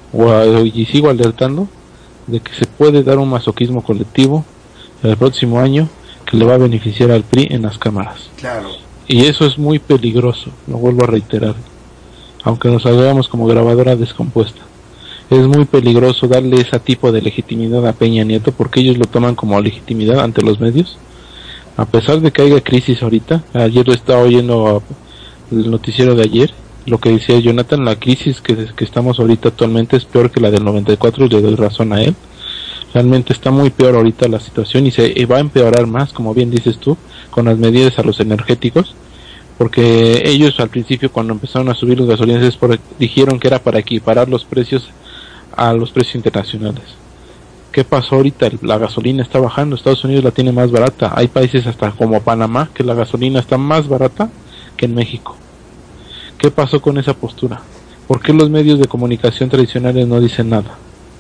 y sigo alertando de que se puede dar un masoquismo colectivo el próximo año que le va a beneficiar al PRI en las cámaras. Claro. Y eso es muy peligroso, lo vuelvo a reiterar, aunque nos veamos como grabadora descompuesta. Es muy peligroso darle ese tipo de legitimidad a Peña Nieto, porque ellos lo toman como legitimidad ante los medios, a pesar de que haya crisis ahorita. Ayer estaba oyendo el noticiero de ayer, lo que decía Jonathan, la crisis que estamos ahorita actualmente es peor que la del 94, y le doy razón a él. Realmente está muy peor ahorita la situación y se va a empeorar más, como bien dices tú, con las medidas a los energéticos, porque ellos al principio, cuando empezaron a subir los gasolinas, dijeron que era para equiparar los precios a los precios internacionales. ¿Qué pasó ahorita? La gasolina está bajando, Estados Unidos la tiene más barata, hay países hasta como Panamá que la gasolina está más barata que en México. ¿Qué pasó con esa postura? ¿Por qué los medios de comunicación tradicionales no dicen nada?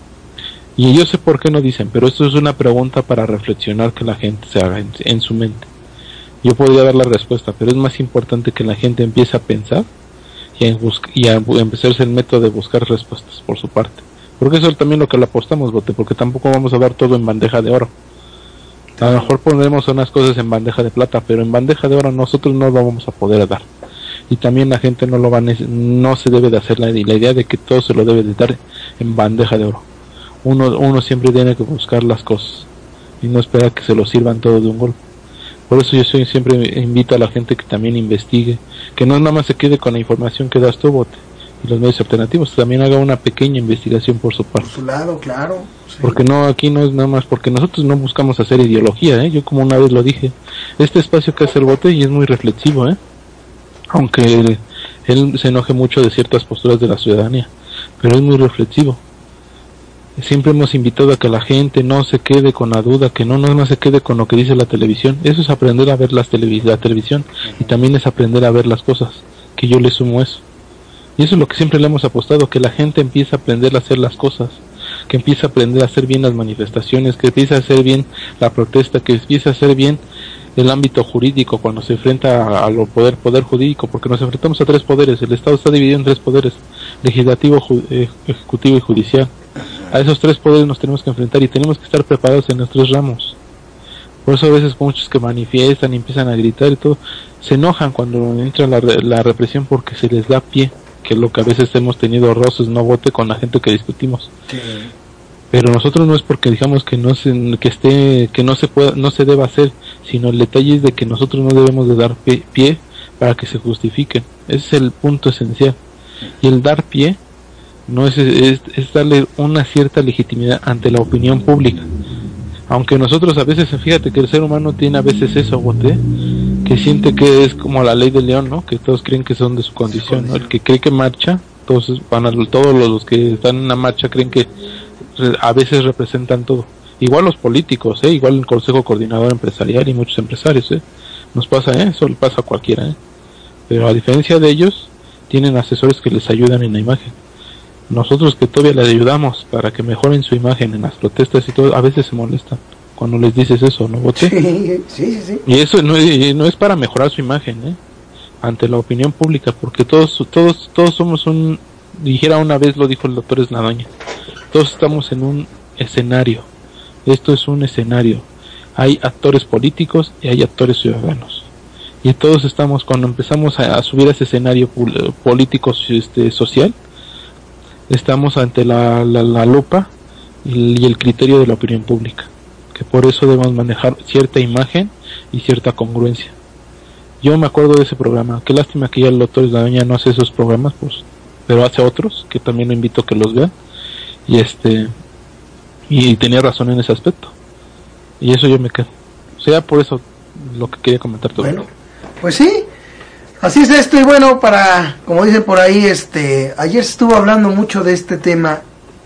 Y yo sé por qué no dicen, pero esto es una pregunta para reflexionar, que la gente se haga en su mente. Yo podría dar la respuesta, pero es más importante que la gente empiece a pensar y a empezarse el método de buscar respuestas por su parte. Porque eso es también lo que le apostamos, Bote, porque tampoco vamos a dar todo en bandeja de oro. A lo mejor pondremos unas cosas en bandeja de plata, pero en bandeja de oro nosotros no lo vamos a poder dar. Y también la gente no se debe de hacer la idea de que todo se lo debe de dar en bandeja de oro. Uno siempre tiene que buscar las cosas y no esperar que se lo sirvan todo de un golpe. Por eso yo siempre invito a la gente que también investigue, que no nada más se quede con la información que das tú, Bote, y los medios alternativos, también haga una pequeña investigación por su parte. Por su lado, claro. Sí. Porque aquí no es nada más, porque nosotros no buscamos hacer ideología, yo como una vez lo dije, este espacio que hace el Bote y es muy reflexivo, aunque él se enoje mucho de ciertas posturas de la ciudadanía, pero es muy reflexivo. Siempre hemos invitado a que la gente no se quede con la duda, que no se quede con lo que dice la televisión. Eso es aprender a ver la televisión, y también es aprender a ver las cosas, que yo le sumo eso. Y eso es lo que siempre le hemos apostado, que la gente empiece a aprender a hacer las cosas, que empiece a aprender a hacer bien las manifestaciones, que empiece a hacer bien la protesta, que empiece a hacer bien del ámbito jurídico cuando se enfrenta a lo poder jurídico, porque nos enfrentamos a tres poderes. El Estado está dividido en tres poderes: legislativo, ejecutivo y judicial. A esos tres poderes nos tenemos que enfrentar y tenemos que estar preparados en los tres ramos. Por eso a veces muchos que manifiestan y empiezan a gritar y todo, se enojan cuando entra la represión, porque se les da pie, que es lo que a veces hemos tenido roces, no vote con la gente que discutimos. Sí. Pero nosotros no es porque digamos que no se deba hacer, sino el detalle es de que nosotros no debemos de dar pie para que se justifiquen. Ese es el punto esencial. Y el dar pie no es darle una cierta legitimidad ante la opinión pública. Aunque nosotros a veces, fíjate que el ser humano tiene a veces eso, bote, que siente que es como la ley del león, ¿no? Que todos creen que son de su condición, ¿no? El que cree que marcha, todos los que están en la marcha creen que a veces representan todo. Igual los políticos, igual el Consejo Coordinador Empresarial y muchos empresarios, nos pasa, eso le pasa a cualquiera, pero a diferencia de ellos, tienen asesores que les ayudan en la imagen. Nosotros que todavía les ayudamos para que mejoren su imagen en las protestas y todo, a veces se molestan cuando les dices eso, ¿no, Bote? Sí. Y eso no es para mejorar su imagen, ante la opinión pública, porque todos somos dijera una vez, lo dijo el doctor Esladoña, todos estamos en un escenario. Esto es un escenario. Hay actores políticos y hay actores ciudadanos. Y todos estamos, cuando empezamos a subir a ese escenario político social, estamos ante la lupa y el criterio de la opinión pública, que por eso debemos manejar cierta imagen y cierta congruencia. Yo me acuerdo de ese programa. Qué lástima que ya el doctor Esladoña no hace esos programas, pues, pero hace otros que también lo invito a que los vean. Y tenía razón en ese aspecto, y eso yo me quedo. O sea, por eso lo que quería comentar todo. Bueno, pues sí, así es esto. Y bueno, como dicen por ahí, ayer se estuvo hablando mucho de este tema,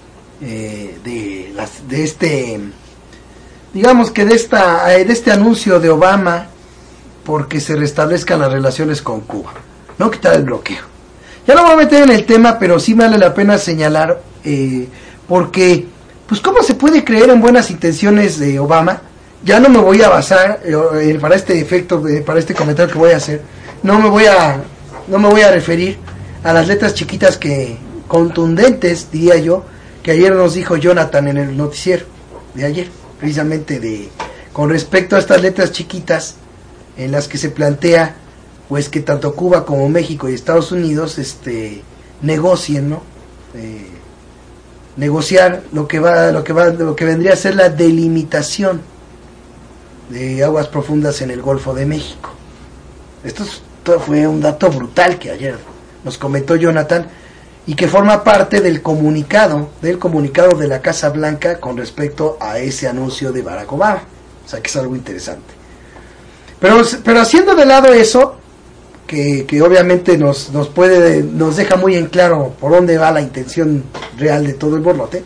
digamos que de este anuncio de Obama porque se restablezcan las relaciones con Cuba, no quitar el bloqueo. Ya no voy a meter en el tema, pero sí vale la pena señalar, porque, pues, ¿cómo se puede creer en buenas intenciones de Obama? Ya no me voy a basar, para este efecto, para este comentario que voy a hacer, no me voy a referir a las letras chiquitas contundentes, diría yo, que ayer nos dijo Jonathan en el noticiero de ayer, precisamente con respecto a estas letras chiquitas en las que se plantea, pues, que tanto Cuba como México y Estados Unidos negocien, ¿no? Negociar lo que vendría a ser la delimitación de aguas profundas en el Golfo de México. Esto fue un dato brutal que ayer nos comentó Jonathan, y que forma parte del comunicado de la Casa Blanca con respecto a ese anuncio de Barack Obama. O sea, que es algo interesante. Pero haciendo de lado eso, que obviamente nos deja muy en claro por dónde va la intención real de todo el borlote,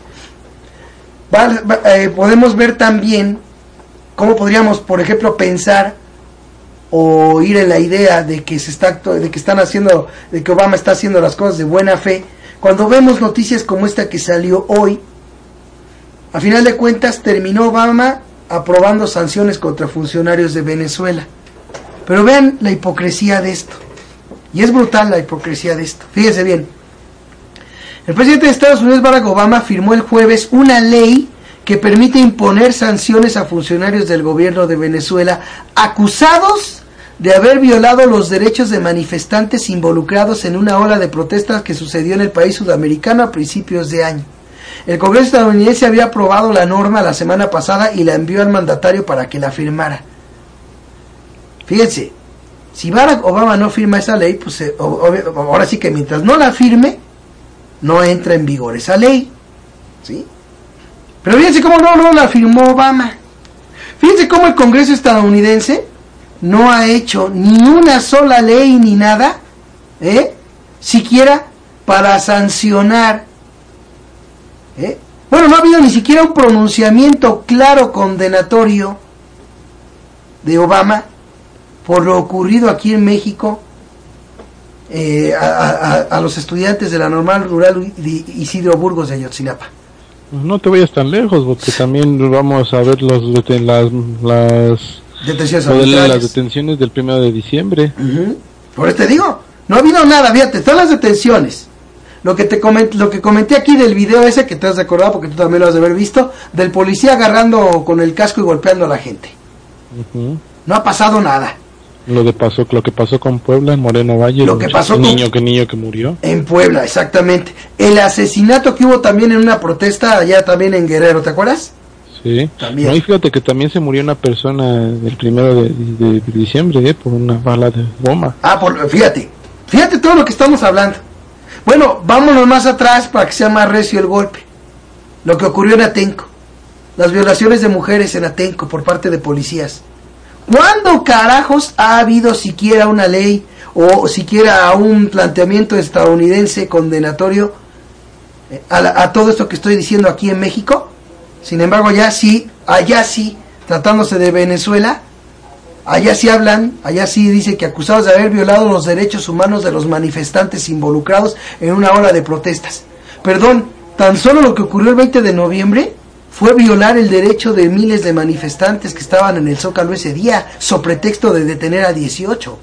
podemos ver también cómo podríamos, por ejemplo, pensar o ir en la idea de que Obama está haciendo las cosas de buena fe, cuando vemos noticias como esta que salió hoy. A final de cuentas terminó Obama aprobando sanciones contra funcionarios de Venezuela. Pero vean la hipocresía de esto. Y es brutal la hipocresía de esto. Fíjense bien. El presidente de Estados Unidos, Barack Obama, firmó el jueves una ley que permite imponer sanciones a funcionarios del gobierno de Venezuela acusados de haber violado los derechos de manifestantes involucrados en una ola de protestas que sucedió en el país sudamericano a principios de año. El Congreso estadounidense había aprobado la norma la semana pasada y la envió al mandatario para que la firmara. Fíjense, si Barack Obama no firma esa ley, pues ahora sí que mientras no la firme, no entra en vigor esa ley, ¿sí? Pero fíjense cómo no la firmó Obama. Fíjense cómo el Congreso estadounidense no ha hecho ni una sola ley ni nada, siquiera para sancionar. Bueno, no ha habido ni siquiera un pronunciamiento claro condenatorio de Obama por lo ocurrido aquí en México a los estudiantes de la Normal Rural Isidro Burgos de Ayotzinapa. No te vayas tan lejos, porque también vamos a ver Detenciones Lo de las arbitrarias. detenciones del 1 de diciembre. Por eso te digo, no ha habido nada, fíjate, todas las detenciones. Lo que comenté aquí del video ese que te has recordado porque tú también lo has de haber visto, del policía agarrando con el casco y golpeando a la gente. No ha pasado nada. Lo que pasó con Puebla en Moreno Valle, Lo que pasó un con... niño que murió En Puebla, exactamente. El asesinato que hubo también en una protesta allá también en Guerrero, ¿te acuerdas? Sí. También. No, y fíjate que también se murió una persona el 1 de diciembre, por una bala de goma. Fíjate todo lo que estamos hablando. Bueno, vámonos más atrás para que sea más recio el golpe. Lo que ocurrió en Atenco. Las violaciones de mujeres en Atenco por parte de policías. ¿Cuándo carajos ha habido siquiera una ley o siquiera un planteamiento estadounidense condenatorio a todo esto que estoy diciendo aquí en México? Sin embargo, allá sí, tratándose de Venezuela, allá sí dice que acusados de haber violado los derechos humanos de los manifestantes involucrados en una ola de protestas. Perdón, tan solo lo que ocurrió el 20 de noviembre fue violar el derecho de miles de manifestantes que estaban en el Zócalo ese día, so pretexto de detener a 18.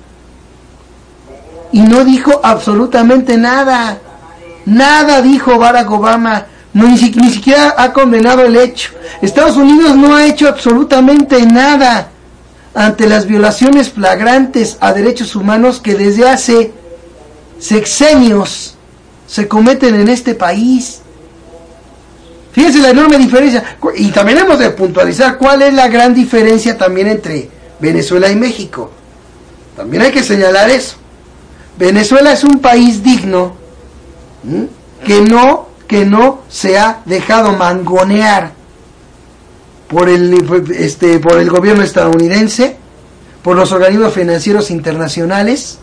Y no dijo absolutamente nada. Nada dijo Barack Obama. Ni siquiera ha condenado el hecho. Estados Unidos no ha hecho absolutamente nada ante las violaciones flagrantes a derechos humanos que desde hace sexenios se cometen en este país. Fíjense la enorme diferencia. Y también hemos de puntualizar cuál es la gran diferencia también entre Venezuela y México. También hay que señalar eso. Venezuela es un país digno, que no se ha dejado mangonear por el gobierno estadounidense, por los organismos financieros internacionales,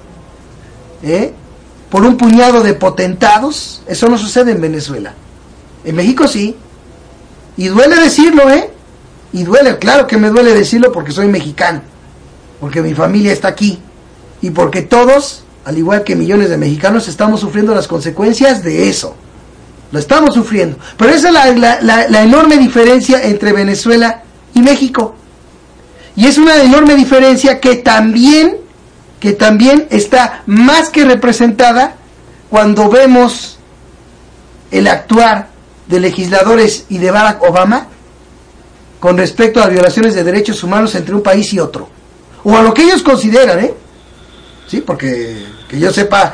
por un puñado de potentados. Eso no sucede en Venezuela. En México sí. Y duele decirlo, y duele, claro que me duele decirlo porque soy mexicano, porque mi familia está aquí y porque todos, al igual que millones de mexicanos, estamos sufriendo las consecuencias de eso. Lo estamos sufriendo. Pero esa es la enorme diferencia entre Venezuela y México. Y es una enorme diferencia que también está más que representada cuando vemos el actuar de legisladores y de Barack Obama con respecto a las violaciones de derechos humanos entre un país y otro. O a lo que ellos consideran, sí, porque que yo sepa,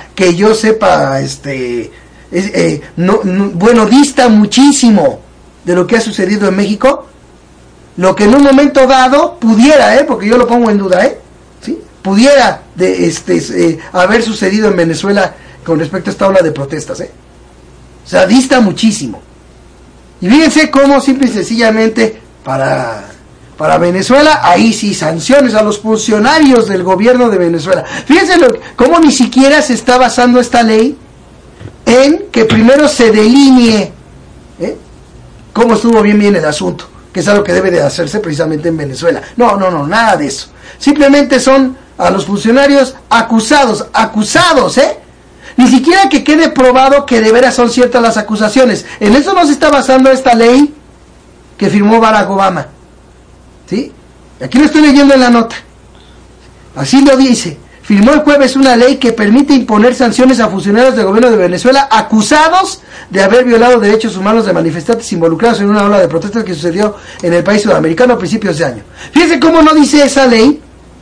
dista muchísimo de lo que ha sucedido en México, lo que en un momento dado pudiera, porque yo lo pongo en duda, ¿sí? Pudiera haber sucedido en Venezuela con respecto a esta ola de protestas, O sea, dista muchísimo. Y fíjense cómo simple y sencillamente para Venezuela, ahí sí, sanciones a los funcionarios del gobierno de Venezuela. Fíjense cómo ni siquiera se está basando esta ley en que primero se delinee cómo estuvo bien el asunto, que es algo que debe de hacerse precisamente en Venezuela. No, nada de eso. Simplemente son a los funcionarios acusados, ni siquiera que quede probado que de veras son ciertas las acusaciones. En eso no se está basando esta ley que firmó Barack Obama, ¿sí? Aquí lo estoy leyendo en la nota. Así lo dice. Firmó el jueves una ley que permite imponer sanciones a funcionarios del gobierno de Venezuela acusados de haber violado derechos humanos de manifestantes involucrados en una ola de protestas que sucedió en el país sudamericano a principios de año. Fíjense cómo no dice esa ley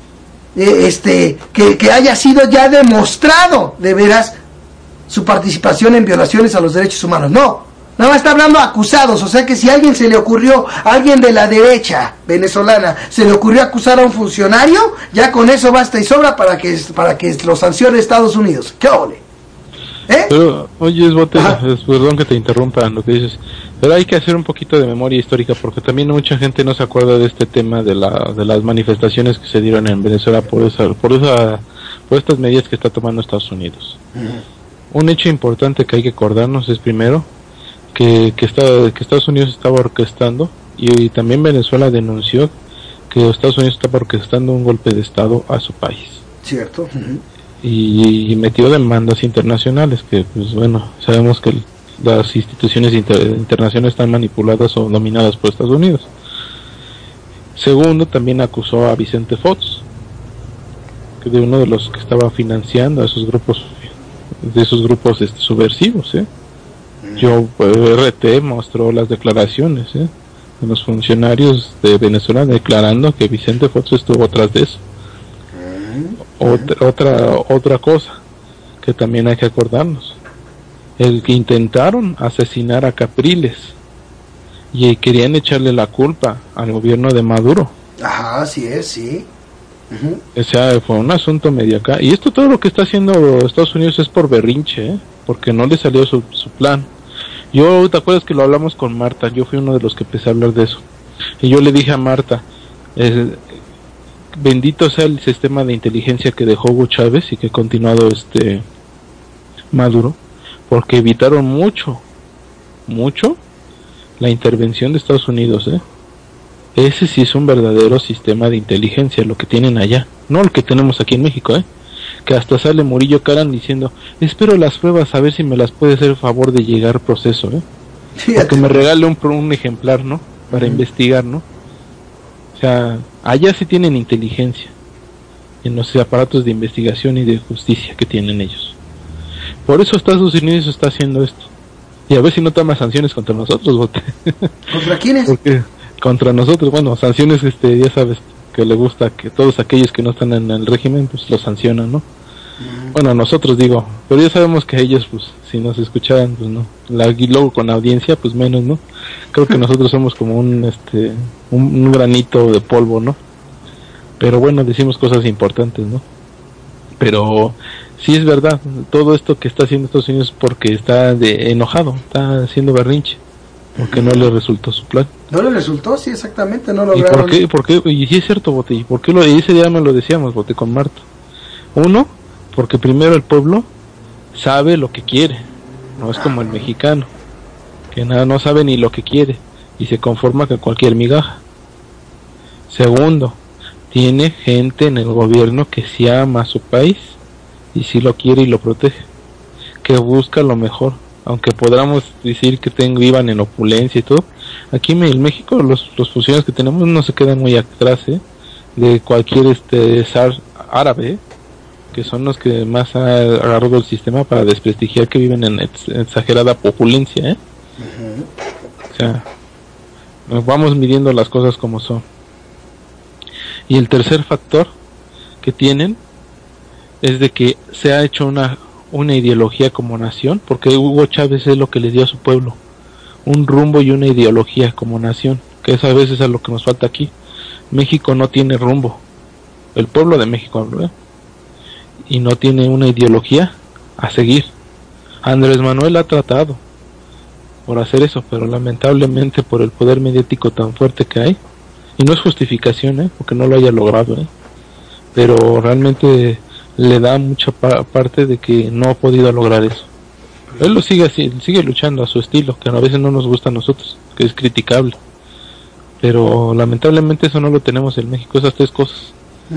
que haya sido ya demostrado de veras su participación en violaciones a los derechos humanos. No, nada más está hablando acusados. O sea que si a alguien se le ocurrió, a alguien de la derecha venezolana se le ocurrió acusar a un funcionario, ya con eso basta y sobra para que lo sancione Estados Unidos. ¡Qué ole! Pero, oye, Bote, perdón que te interrumpa en lo que dices, pero hay que hacer un poquito de memoria histórica porque también mucha gente no se acuerda de este tema de las manifestaciones que se dieron en Venezuela por estas medidas que está tomando Estados Unidos. Un hecho importante que hay que acordarnos es primero que Estados Unidos estaba orquestando y también Venezuela denunció que Estados Unidos estaba orquestando un golpe de Estado a su país. Cierto. Y metió demandas internacionales que, pues bueno, sabemos que las instituciones internacionales están manipuladas o dominadas por Estados Unidos. Segundo, también acusó a Vicente Fox, que de uno de los que estaba financiando a esos grupos, subversivos, Yo, RT mostró las declaraciones, de los funcionarios de Venezuela declarando que Vicente Fox estuvo atrás de eso. Otra cosa que también hay que acordarnos, el que intentaron asesinar a Capriles y querían echarle la culpa al gobierno de Maduro. Ajá, así es, sí. O sea, fue un asunto medio acá. Y esto, todo lo que está haciendo Estados Unidos es por berrinche, porque no le salió su plan. Yo, ¿te acuerdas que lo hablamos con Marta? Yo fui uno de los que empecé a hablar de eso. Y yo le dije a Marta, bendito sea el sistema de inteligencia que dejó Hugo Chávez y que ha continuado Maduro, porque evitaron mucho la intervención de Estados Unidos, Ese sí es un verdadero sistema de inteligencia, lo que tienen allá, no el que tenemos aquí en México, que hasta sale Murillo Karam diciendo, espero las pruebas a ver si me las puede hacer el favor de llegar proceso, o que me regale un ejemplar, ¿no? Para investigar, ¿no? O sea, allá sí tienen inteligencia en los aparatos de investigación y de justicia que tienen ellos. Por eso Estados Unidos está haciendo esto. Y a ver si no toma sanciones contra nosotros, bote. ¿Contra quiénes? Porque contra nosotros, bueno, sanciones, ya sabes, que le gusta que todos aquellos que no están en el régimen, pues los sancionan, ¿no? Bueno, nosotros digo, pero ya sabemos que ellos, pues, si nos escucharan, pues no. Y luego con la audiencia, pues menos, ¿no? Creo que nosotros somos como un granito de polvo, ¿no? Pero bueno, decimos cosas importantes, ¿no? Pero sí es verdad, todo esto que está haciendo Estados Unidos porque está enojado, está haciendo berrinche, porque no le resultó su plan. ¿No le resultó? Sí, exactamente, no lograron. ¿Y por qué? Y sí es cierto, Bote, ¿y por qué y ese día me lo decíamos, Bote, con Marta? Uno, porque primero el pueblo sabe lo que quiere, no es como el mexicano, que nada, no sabe ni lo que quiere, y se conforma con cualquier migaja. Segundo, tiene gente en el gobierno que sí ama a su país, y sí lo quiere y lo protege, que busca lo mejor, aunque podamos decir que vivan en opulencia y todo. Aquí en México los funcionarios que tenemos no se quedan muy atrás de cualquier zar árabe, que son los que más ha agarrado el sistema para desprestigiar que viven en exagerada opulencia, O sea, vamos midiendo las cosas como son. Y el tercer factor que tienen es de que se ha hecho una ideología como nación, porque Hugo Chávez es lo que le dio a su pueblo, un rumbo y una ideología como nación, que es a veces a lo que nos falta aquí. México no tiene rumbo, el pueblo de México hablo, y no tiene una ideología a seguir. Andrés Manuel ha tratado por hacer eso, pero lamentablemente por el poder mediático tan fuerte que hay, y no es justificación, porque no lo haya logrado, pero realmente le da mucha parte de que no ha podido lograr eso. Él lo sigue luchando a su estilo, que a veces no nos gusta a nosotros, que es criticable, pero lamentablemente eso no lo tenemos en México, esas tres cosas.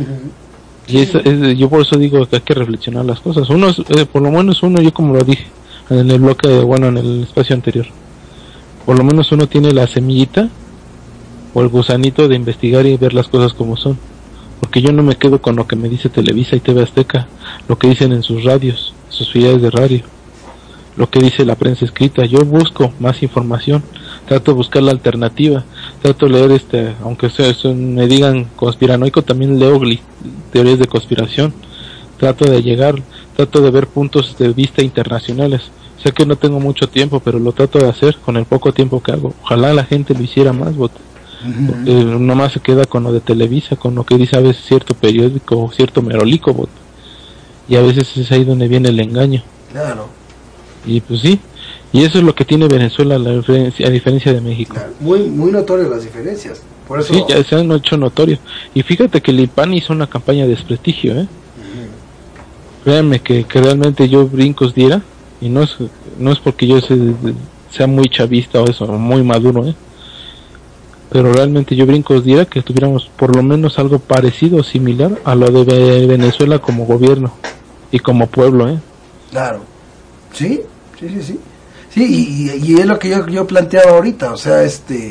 Y yo por eso digo que hay que reflexionar las cosas. Uno por lo menos uno, yo como lo dije en el bloque, en el espacio anterior, por lo menos uno tiene la semillita o el gusanito de investigar y ver las cosas como son, porque yo no me quedo con lo que me dice Televisa y TV Azteca, lo que dicen en sus radios, sus filiales de radio, lo que dice la prensa escrita. Yo busco más información, trato de buscar la alternativa, trato de leer aunque me digan conspiranoico, también leo teorías de conspiración, trato de ver puntos de vista internacionales. Sé que no tengo mucho tiempo, pero lo trato de hacer con el poco tiempo que hago. Ojalá la gente lo hiciera más, porque nomás se queda con lo de Televisa, con lo que dice a veces cierto periódico o cierto merolico, y a veces es ahí donde viene el engaño. Claro. Y pues sí, y eso es lo que tiene Venezuela a diferencia de México. Claro, muy notorias las diferencias. Por eso... Sí, ya se han hecho notorio. Y fíjate que el IPAN hizo una campaña de desprestigio, Créanme que realmente yo brincos diera, y no es porque yo sea muy chavista o eso, muy maduro, pero realmente yo brincos diera que tuviéramos por lo menos algo parecido o similar a lo de Venezuela como gobierno y como pueblo, Claro. Sí, y es lo que yo planteaba ahorita, o sea,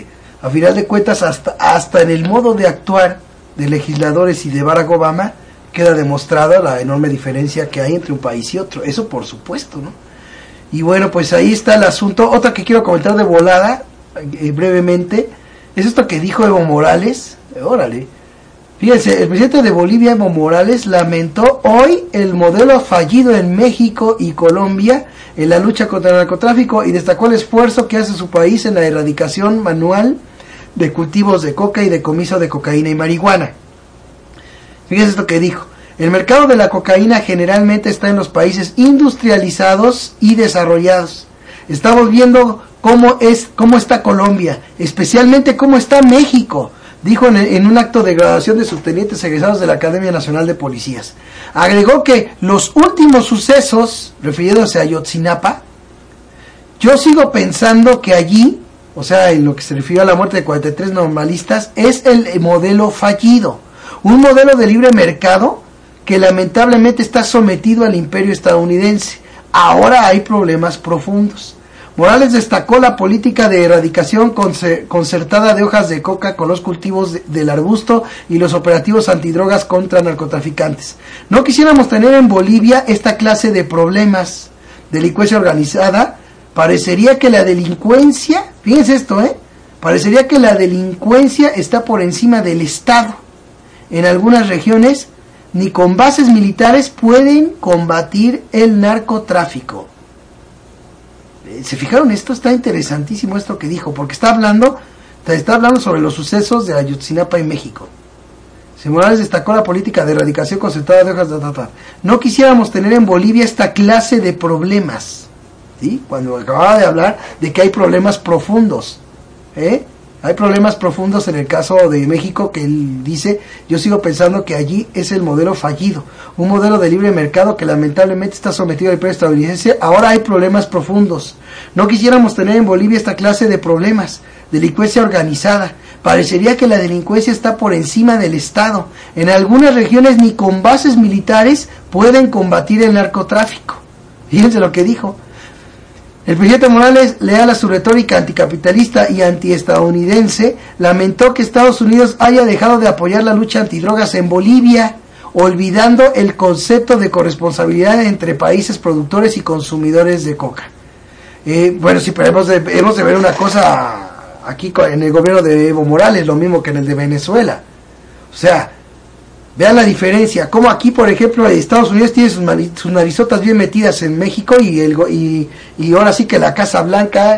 a final de cuentas hasta en el modo de actuar de legisladores y de Barack Obama queda demostrada la enorme diferencia que hay entre un país y otro, eso por supuesto, ¿no? Y bueno, pues ahí está el asunto. Otra que quiero comentar de volada, brevemente, es esto que dijo Evo Morales. Órale, fíjense, el presidente de Bolivia, Evo Morales, lamentó hoy el modelo fallido en México y Colombia en la lucha contra el narcotráfico y destacó el esfuerzo que hace su país en la erradicación manual de cultivos de coca y decomiso de cocaína y marihuana. Fíjense esto que dijo: el mercado de la cocaína generalmente está en los países industrializados y desarrollados. Estamos viendo cómo está Colombia, especialmente cómo está México, dijo en un acto de graduación de subtenientes egresados de la Academia Nacional de Policías. Agregó que los últimos sucesos, refiriéndose a Ayotzinapa, yo sigo pensando que allí, o sea, en lo que se refirió a la muerte de 43 normalistas, es el modelo fallido, un modelo de libre mercado que lamentablemente está sometido al imperio estadounidense. Ahora hay problemas profundos. Morales destacó la política de erradicación concertada de hojas de coca con los cultivos del arbusto y los operativos antidrogas contra narcotraficantes. No quisiéramos tener en Bolivia esta clase de problemas. Delincuencia organizada, parecería que la delincuencia, fíjense esto, parecería que la delincuencia está por encima del Estado. En algunas regiones ni con bases militares pueden combatir el narcotráfico. ¿Se fijaron esto? Está interesantísimo esto que dijo, porque está hablando sobre los sucesos de Ayotzinapa en México. Morales destacó la política de erradicación concertada de hojas de No quisiéramos tener en Bolivia esta clase de problemas, ¿sí? Cuando acababa de hablar de que hay problemas profundos, Hay problemas profundos en el caso de México, que él dice: yo sigo pensando que allí es el modelo fallido, un modelo de libre mercado que lamentablemente está sometido al imperio estadounidense. Ahora hay problemas profundos. No quisiéramos tener en Bolivia esta clase de problemas. Delincuencia organizada, parecería que la delincuencia está por encima del Estado. En algunas regiones ni con bases militares pueden combatir el narcotráfico. Fíjense lo que dijo. El presidente Morales, leal a su retórica anticapitalista y antiestadounidense, lamentó que Estados Unidos haya dejado de apoyar la lucha antidrogas en Bolivia, olvidando el concepto de corresponsabilidad entre países productores y consumidores de coca. Bueno, sí, pero hemos de ver una cosa aquí en el gobierno de Evo Morales, lo mismo que en el de Venezuela. O sea, vean la diferencia, como aquí, por ejemplo, Estados Unidos tiene sus narizotas bien metidas en México y ahora sí que la Casa Blanca,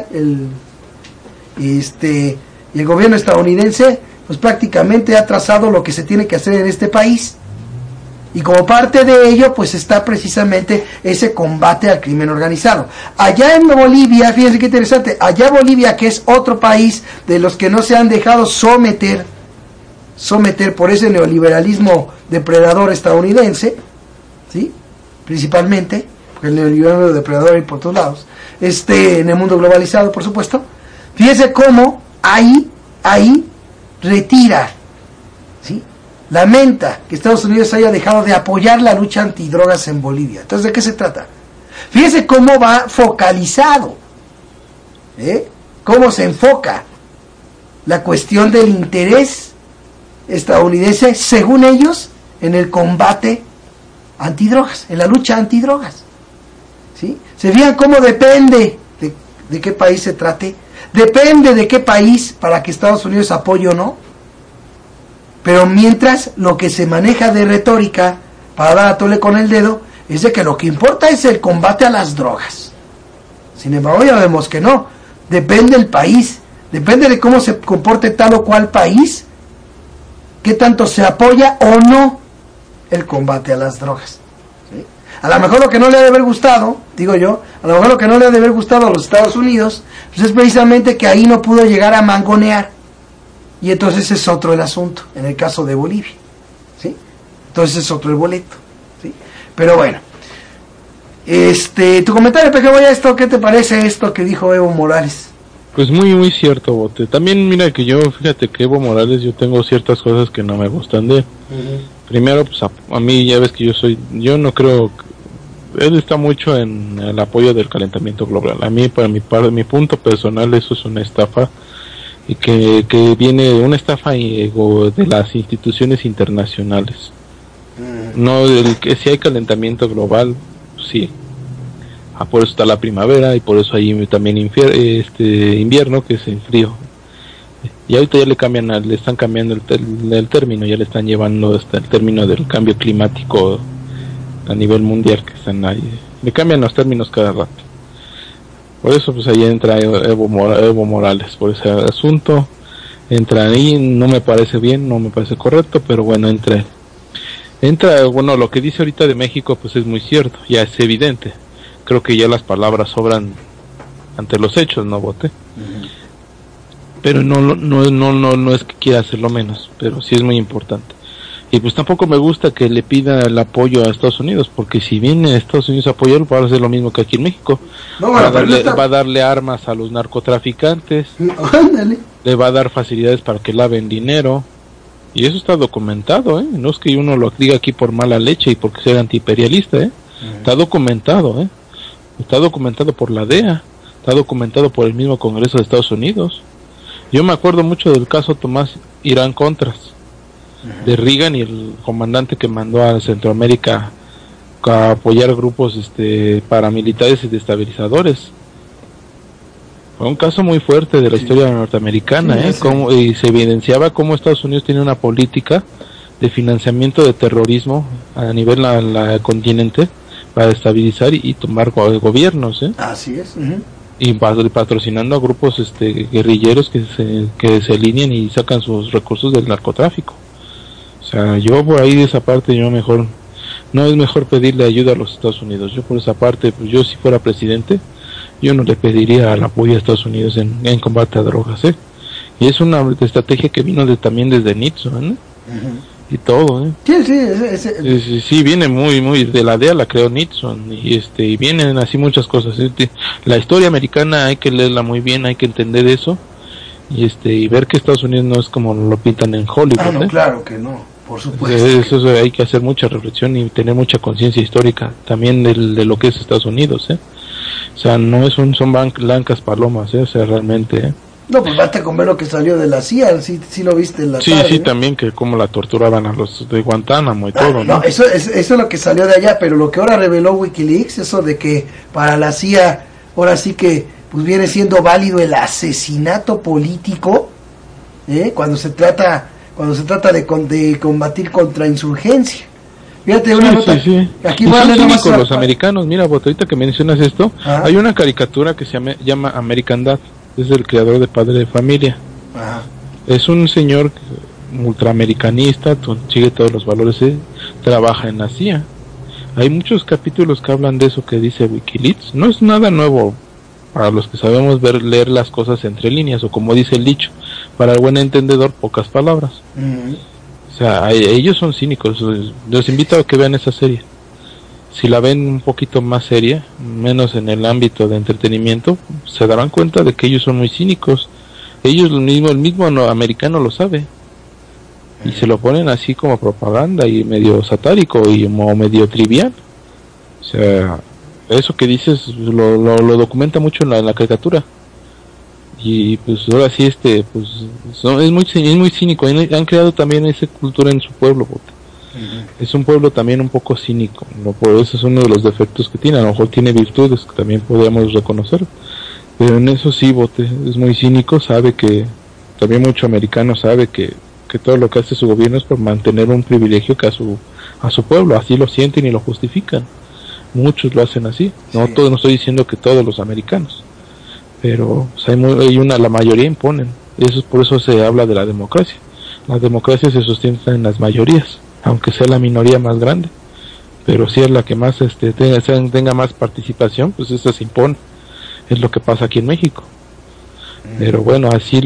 y el gobierno estadounidense, pues prácticamente ha trazado lo que se tiene que hacer en este país. Y como parte de ello, pues está precisamente ese combate al crimen organizado. Allá en Bolivia, fíjense qué interesante, allá Bolivia, que es otro país de los que no se han dejado someter por ese neoliberalismo depredador estadounidense, ¿sí? Principalmente, porque el neoliberalismo depredador hay por todos lados, en el mundo globalizado, por supuesto. Fíjense cómo ahí retira, ¿sí? Lamenta que Estados Unidos haya dejado de apoyar la lucha antidrogas en Bolivia. Entonces, ¿de qué se trata? Fíjense cómo va focalizado, cómo se enfoca la cuestión del interés estadounidense, según ellos, en el combate antidrogas, en la lucha antidrogas, ¿sí? Se fijan cómo depende de qué país se trate, depende de qué país para que Estados Unidos apoye o no, pero mientras lo que se maneja de retórica para dar a tole con el dedo es de que lo que importa es el combate a las drogas. Sin embargo, ya vemos que no, depende del país, depende de cómo se comporte tal o cual país, qué tanto se apoya o no el combate a las drogas, ¿sí? A lo mejor lo que no le ha de haber gustado, digo yo, a lo mejor lo que no le ha de haber gustado a los Estados Unidos, pues es precisamente que ahí no pudo llegar a mangonear, y entonces es otro el asunto, en el caso de Bolivia, ¿sí? Entonces es otro el boleto, ¿sí? Pero bueno, tu comentario, Peque, voy a esto, ¿qué te parece esto que dijo Evo Morales? Pues muy cierto, Bote. También mira que fíjate que Evo Morales, yo tengo ciertas cosas que no me gustan de él. Primero, pues a mí ya ves que yo no creo, él está mucho en el apoyo del calentamiento global. A mí, para mi punto personal, eso es una estafa y que viene de una estafa de las instituciones internacionales. No, que si hay calentamiento global, sí. Por eso está la primavera y por eso hay también invierno, que es el frío. Y ahorita ya le están cambiando el término, ya le están llevando hasta el término del cambio climático a nivel mundial, que están ahí. Le cambian los términos cada rato. Por eso pues ahí entra Evo Morales por ese asunto. Entra ahí, no me parece bien, no me parece correcto, pero bueno, entra, bueno, lo que dice ahorita de México pues es muy cierto, ya es evidente. Creo que ya las palabras sobran ante los hechos, ¿no, Bote? Pero no es que quiera hacerlo menos, pero sí es muy importante. Y pues tampoco me gusta que le pida el apoyo a Estados Unidos, porque si viene Estados Unidos a apoyarlo, va a hacer lo mismo que aquí en México. Va a darle armas a los narcotraficantes, le va a dar facilidades para que laven dinero, y eso está documentado, no es que uno lo diga aquí por mala leche y porque sea antiimperialista, está documentado, está documentado por la DEA, está documentado por el mismo Congreso de Estados Unidos. Yo me acuerdo mucho del caso Tomás Irán Contras, de Reagan y el comandante que mandó a Centroamérica a apoyar grupos paramilitares y destabilizadores. Fue un caso muy fuerte de la historia norteamericana, y se evidenciaba cómo Estados Unidos tiene una política de financiamiento de terrorismo a nivel del continente para estabilizar y tomar gobiernos, Así es. Y patrocinando a grupos guerrilleros que se alinean y sacan sus recursos del narcotráfico. O sea, yo por ahí de esa parte no es mejor pedirle ayuda a los Estados Unidos. Yo por esa parte, pues yo si fuera presidente, yo no le pediría el apoyo a Estados Unidos en combate a drogas, Y es una estrategia que vino también desde Nixon, y todo, Sí, viene muy de la DEA, la creó Nixon, y vienen así muchas cosas. La historia americana hay que leerla muy bien, hay que entender eso, y ver que Estados Unidos no es como lo pintan en Hollywood. No, claro que no, por supuesto. Eso hay que hacer mucha reflexión y tener mucha conciencia histórica también de lo que es Estados Unidos, O sea, no son blancas palomas, o sea, realmente, No, pues basta con ver lo que salió de la CIA, sí lo viste en la tarde, Sí, también que cómo la torturaban a los de Guantánamo y todo, ¿no? No, eso es lo que salió de allá, pero lo que ahora reveló WikiLeaks, eso de que para la CIA, ahora sí que pues viene siendo válido el asesinato político, cuando se trata de combatir contra insurgencia. Fíjate, una nota. Aquí y son cínicos los americanos. Mira, ahorita que mencionas esto, hay una caricatura que se llama American Dad. Es el creador de Padre de Familia. Es un señor ultraamericanista, sigue todos los valores, trabaja en la CIA. Hay muchos capítulos que hablan de eso que dice WikiLeaks. No es nada nuevo para los que sabemos leer las cosas entre líneas, o como dice el dicho, para el buen entendedor, pocas palabras. O sea, ellos son cínicos. Les invito a que vean esa serie. Si la ven un poquito más seria, menos en el ámbito de entretenimiento, se darán cuenta de que ellos son muy cínicos. Ellos el mismo americano lo sabe. Y se lo ponen así como propaganda y medio satárico y como medio trivial. O sea, eso que dices lo documenta mucho en la caricatura. Y pues ahora sí pues es muy cínico. Han creado también esa cultura en su pueblo, es un pueblo también un poco cínico, por eso es uno de los defectos que tiene. A lo mejor tiene virtudes que también podríamos reconocer, pero en eso sí, es muy cínico. Sabe que también mucho americano sabe que todo lo que hace su gobierno es por mantener un privilegio que a su pueblo, así lo sienten y lo justifican. Muchos lo hacen así, no estoy diciendo que todos los americanos, pero la mayoría imponen. Eso es por eso se habla de la democracia. La democracia se sustenta en las mayorías, aunque sea la minoría más grande, pero si es la que más tenga más participación, pues esa se impone. Es lo que pasa aquí en México. Pero bueno, así es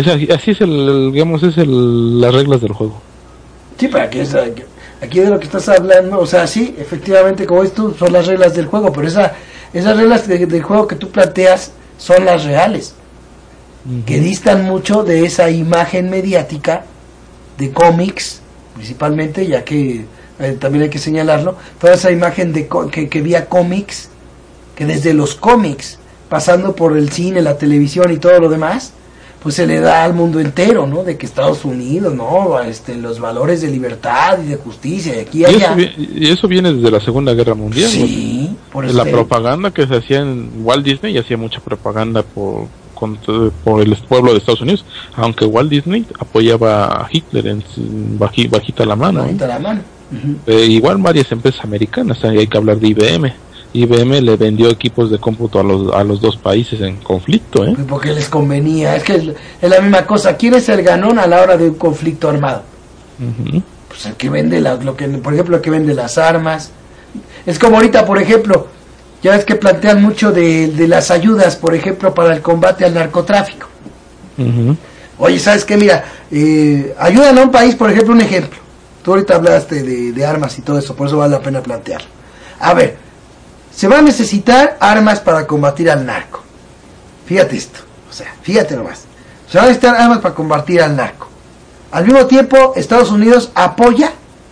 las reglas del juego. Sí, para que aquí de lo que estás hablando, o sea, sí, efectivamente, como dices tú, son las reglas del juego, pero esas reglas del juego que tú planteas son las reales, que distan mucho de esa imagen mediática de cómics, principalmente, ya que también hay que señalarlo, toda esa imagen que vía cómics, que desde los cómics, pasando por el cine, la televisión y todo lo demás, pues se le da al mundo entero, ¿no? De que Estados Unidos, ¿no? Los valores de libertad y de justicia, de aquí y allá. Y eso viene desde la Segunda Guerra Mundial. Sí, por la propaganda que se hacía en Walt Disney, hacía mucha propaganda por el pueblo de Estados Unidos, aunque Walt Disney apoyaba a Hitler bajita la mano. Bajita la mano. Uh-huh. Igual varias empresas americanas, hay que hablar de IBM. IBM le vendió equipos de cómputo a los dos países en conflicto, porque les convenía. Es que es la misma cosa. ¿Quién es el ganón a la hora de un conflicto armado? Uh-huh. Pues el que vende por ejemplo, el que vende las armas. Es como ahorita, por ejemplo, ya ves que plantean mucho de las ayudas, por ejemplo, para el combate al narcotráfico. Uh-huh. Oye, ¿sabes qué? Mira, ayudan a un país, por ejemplo, un ejemplo. Tú ahorita hablaste de armas y todo eso, por eso vale la pena plantearlo. A ver, se va a necesitar armas para combatir al narco. Fíjate esto, o sea, fíjate nomás. Se van a necesitar armas para combatir al narco. Al mismo tiempo, Estados Unidos apoya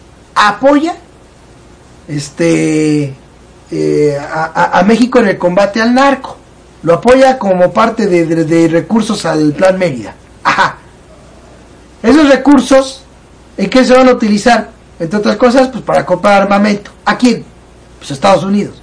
a México en el combate al narco. Lo apoya como parte de recursos al Plan Mérida. Ajá. Esos recursos, ¿en qué se van a utilizar? Entre otras cosas, pues para comprar armamento. ¿A quién? Pues a Estados Unidos.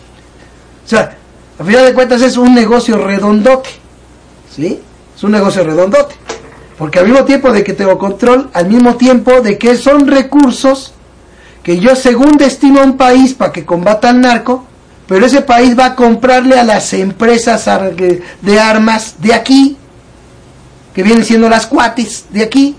O sea, al final de cuentas es un negocio redondote. ¿Sí? Es un negocio redondote. Porque al mismo tiempo de que tengo control, al mismo tiempo de que son recursos que yo según destino a un país para que combata al narco, pero ese país va a comprarle a las empresas de armas de aquí, que vienen siendo las cuates de aquí.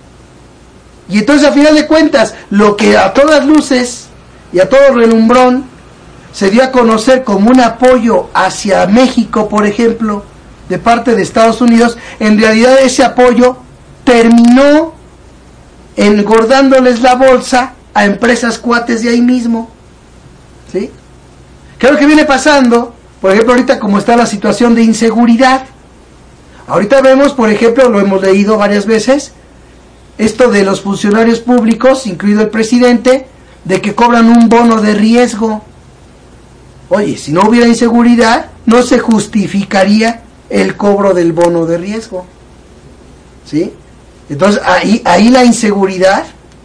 Y entonces a final de cuentas, lo que a todas luces y a todo relumbrón se dio a conocer como un apoyo hacia México, por ejemplo, de parte de Estados Unidos, en realidad ese apoyo terminó engordándoles la bolsa a empresas cuates de ahí mismo. ¿Sí? ¿Qué es lo que viene pasando? Por ejemplo, ahorita como está la situación de inseguridad. Ahorita vemos, por ejemplo, lo hemos leído varias veces, esto de los funcionarios públicos, incluido el presidente, de que cobran un bono de riesgo. Oye, si no hubiera inseguridad, no se justificaría el cobro del bono de riesgo. ¿Sí? Entonces, ahí la inseguridad,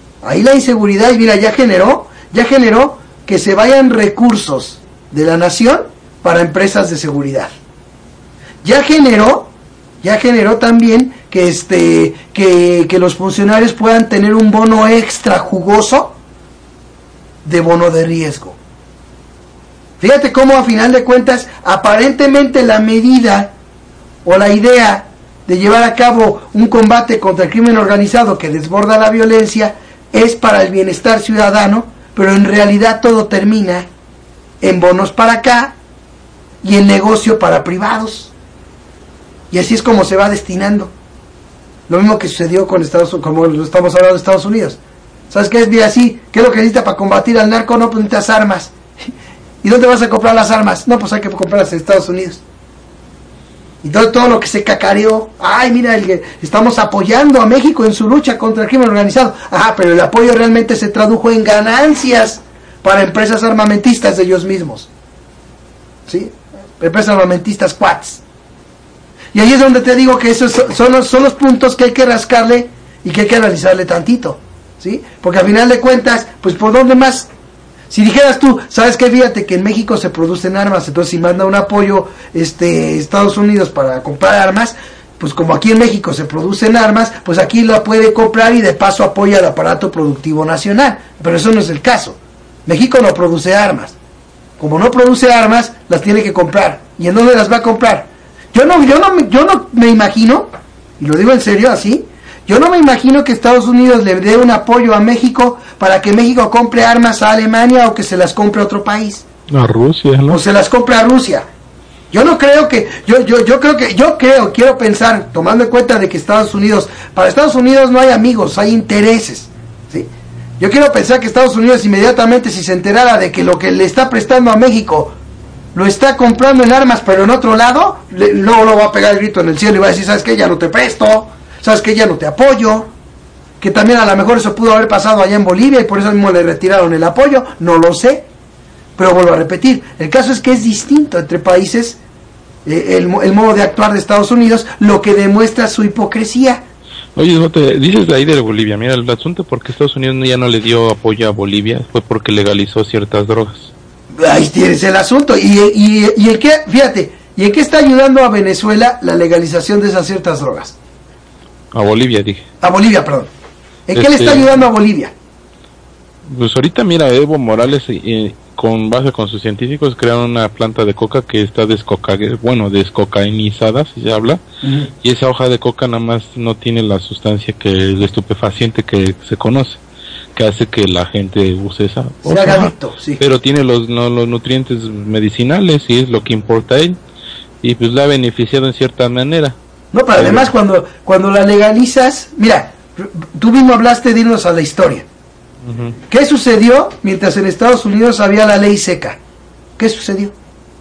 y mira, ya generó que se vayan recursos de la nación para empresas de seguridad. Ya generó también que los funcionarios puedan tener un bono extra jugoso de bono de riesgo. Fíjate cómo a final de cuentas, aparentemente la medida o la idea de llevar a cabo un combate contra el crimen organizado que desborda la violencia es para el bienestar ciudadano, pero en realidad todo termina en bonos para acá y en negocio para privados. Y así es como se va destinando. Lo mismo que sucedió con como lo estamos hablando de Estados Unidos. ¿Sabes qué es bien así? ¿Qué es lo que necesita para combatir al narco? No, pues necesitas armas. ¿Y dónde vas a comprar las armas? No, pues hay que comprarlas en Estados Unidos. Y todo lo que se cacareó, ay, mira, estamos apoyando a México en su lucha contra el crimen organizado. Ajá, pero el apoyo realmente se tradujo en ganancias para empresas armamentistas de ellos mismos. ¿Sí? Empresas armamentistas cuates. Y ahí es donde te digo que esos son los puntos que hay que rascarle y que hay que analizarle tantito. ¿Sí? Porque al final de cuentas, pues ¿por dónde más? Si dijeras tú, ¿sabes qué? Fíjate que en México se producen armas, entonces si manda un apoyo Estados Unidos para comprar armas, pues como aquí en México se producen armas, pues aquí la puede comprar y de paso apoya al aparato productivo nacional. Pero eso no es el caso. México no produce armas. Como no produce armas, las tiene que comprar. ¿Y en dónde las va a comprar? Yo no me imagino, y lo digo en serio así, yo no me imagino que Estados Unidos le dé un apoyo a México para que México compre armas a Alemania o que se las compre a otro país. A Rusia, ¿no? O se las compre a Rusia. Yo no creo que, quiero pensar, tomando en cuenta de que para Estados Unidos no hay amigos, hay intereses, ¿sí? Yo quiero pensar que Estados Unidos inmediatamente, si se enterara de que lo que le está prestando a México lo está comprando en armas, pero en otro lado, luego lo va a pegar el grito en el cielo y va a decir, ¿sabes qué? Ya no te presto. ¿Sabes que ya no te apoyo? Que también a lo mejor eso pudo haber pasado allá en Bolivia y por eso mismo le retiraron el apoyo, no lo sé. Pero vuelvo a repetir, el caso es que es distinto entre países el modo de actuar de Estados Unidos, lo que demuestra su hipocresía. Oye, no te dices de ahí de Bolivia. Mira, el asunto porque Estados Unidos ya no le dio apoyo a Bolivia fue porque legalizó ciertas drogas. Ahí tienes el asunto. ¿Y en qué, fíjate, y en qué está ayudando a Venezuela la legalización de esas ciertas drogas? A Bolivia, dije. A Bolivia, perdón. ¿En qué le está ayudando a Bolivia? Pues ahorita mira, Evo Morales con base con sus científicos crearon una planta de coca que está descocainizada, si se habla, y esa hoja de coca nada más no tiene la sustancia que el estupefaciente que se conoce, que hace que la gente use esa hoja, se haga adicto, sí. Pero tiene los nutrientes medicinales y es lo que importa él, y pues la ha beneficiado en cierta manera. No, pero además cuando la legalizas, mira, tú mismo hablaste de irnos a la historia. ¿Qué sucedió mientras en Estados Unidos había la ley seca? ¿Qué sucedió?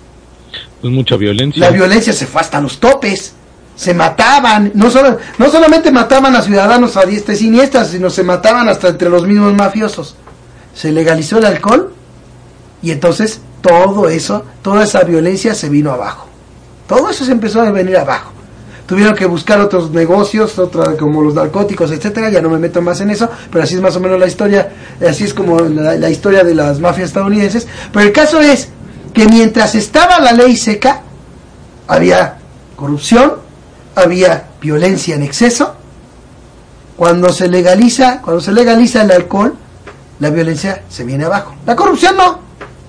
Pues mucha violencia. La violencia se fue hasta los topes, se mataban, no solamente mataban a ciudadanos a diestra y siniestra, sino se mataban hasta entre los mismos mafiosos. Se legalizó el alcohol y entonces toda esa violencia se vino abajo. Todo eso se empezó a venir abajo. Tuvieron que buscar otros negocios, como los narcóticos, etcétera. Ya no me meto más en eso, pero así es más o menos la historia, así es como la historia de las mafias estadounidenses. Pero el caso es que mientras estaba la ley seca, había corrupción, había violencia en exceso. Cuando se legaliza el alcohol, la violencia se viene abajo. La corrupción no.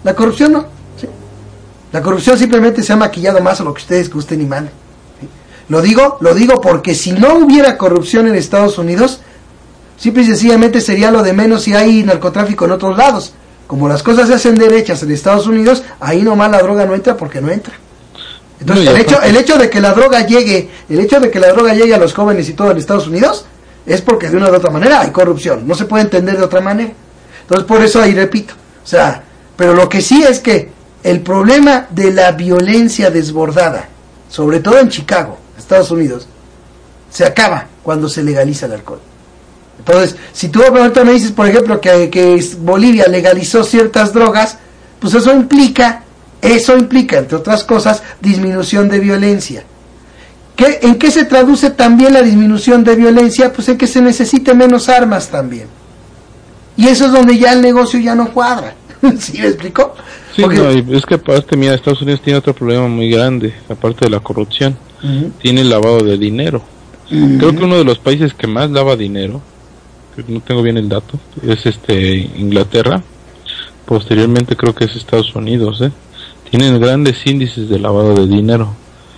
¿Sí? La corrupción simplemente se ha maquillado más a lo que ustedes gusten y manden. Lo digo porque si no hubiera corrupción en Estados Unidos, simple y sencillamente sería lo de menos si hay narcotráfico en otros lados. Como las cosas se hacen derechas en Estados Unidos, ahí nomás la droga no entra porque no entra. Entonces el hecho de que la droga llegue a los jóvenes y todo en Estados Unidos, es porque de una u otra manera hay corrupción. No se puede entender de otra manera. Entonces por eso ahí repito. Pero lo que sí es que el problema de la violencia desbordada, sobre todo en Chicago, Estados Unidos, se acaba cuando se legaliza el alcohol. Entonces, si tú ahorita me dices, por ejemplo, que Bolivia legalizó ciertas drogas, pues eso implica, entre otras cosas, disminución de violencia. ¿En qué se traduce también la disminución de violencia? Pues en que se necesite menos armas también. Y eso es donde ya el negocio ya no cuadra. ¿Sí me explico? Sí, porque es que aparte, mira, Estados Unidos tiene otro problema muy grande, aparte de la corrupción. Tiene el lavado de dinero. Creo que uno de los países que más lava dinero, que no tengo bien el dato, es Inglaterra. Posteriormente creo que es Estados Unidos, Tienen grandes índices de lavado de dinero.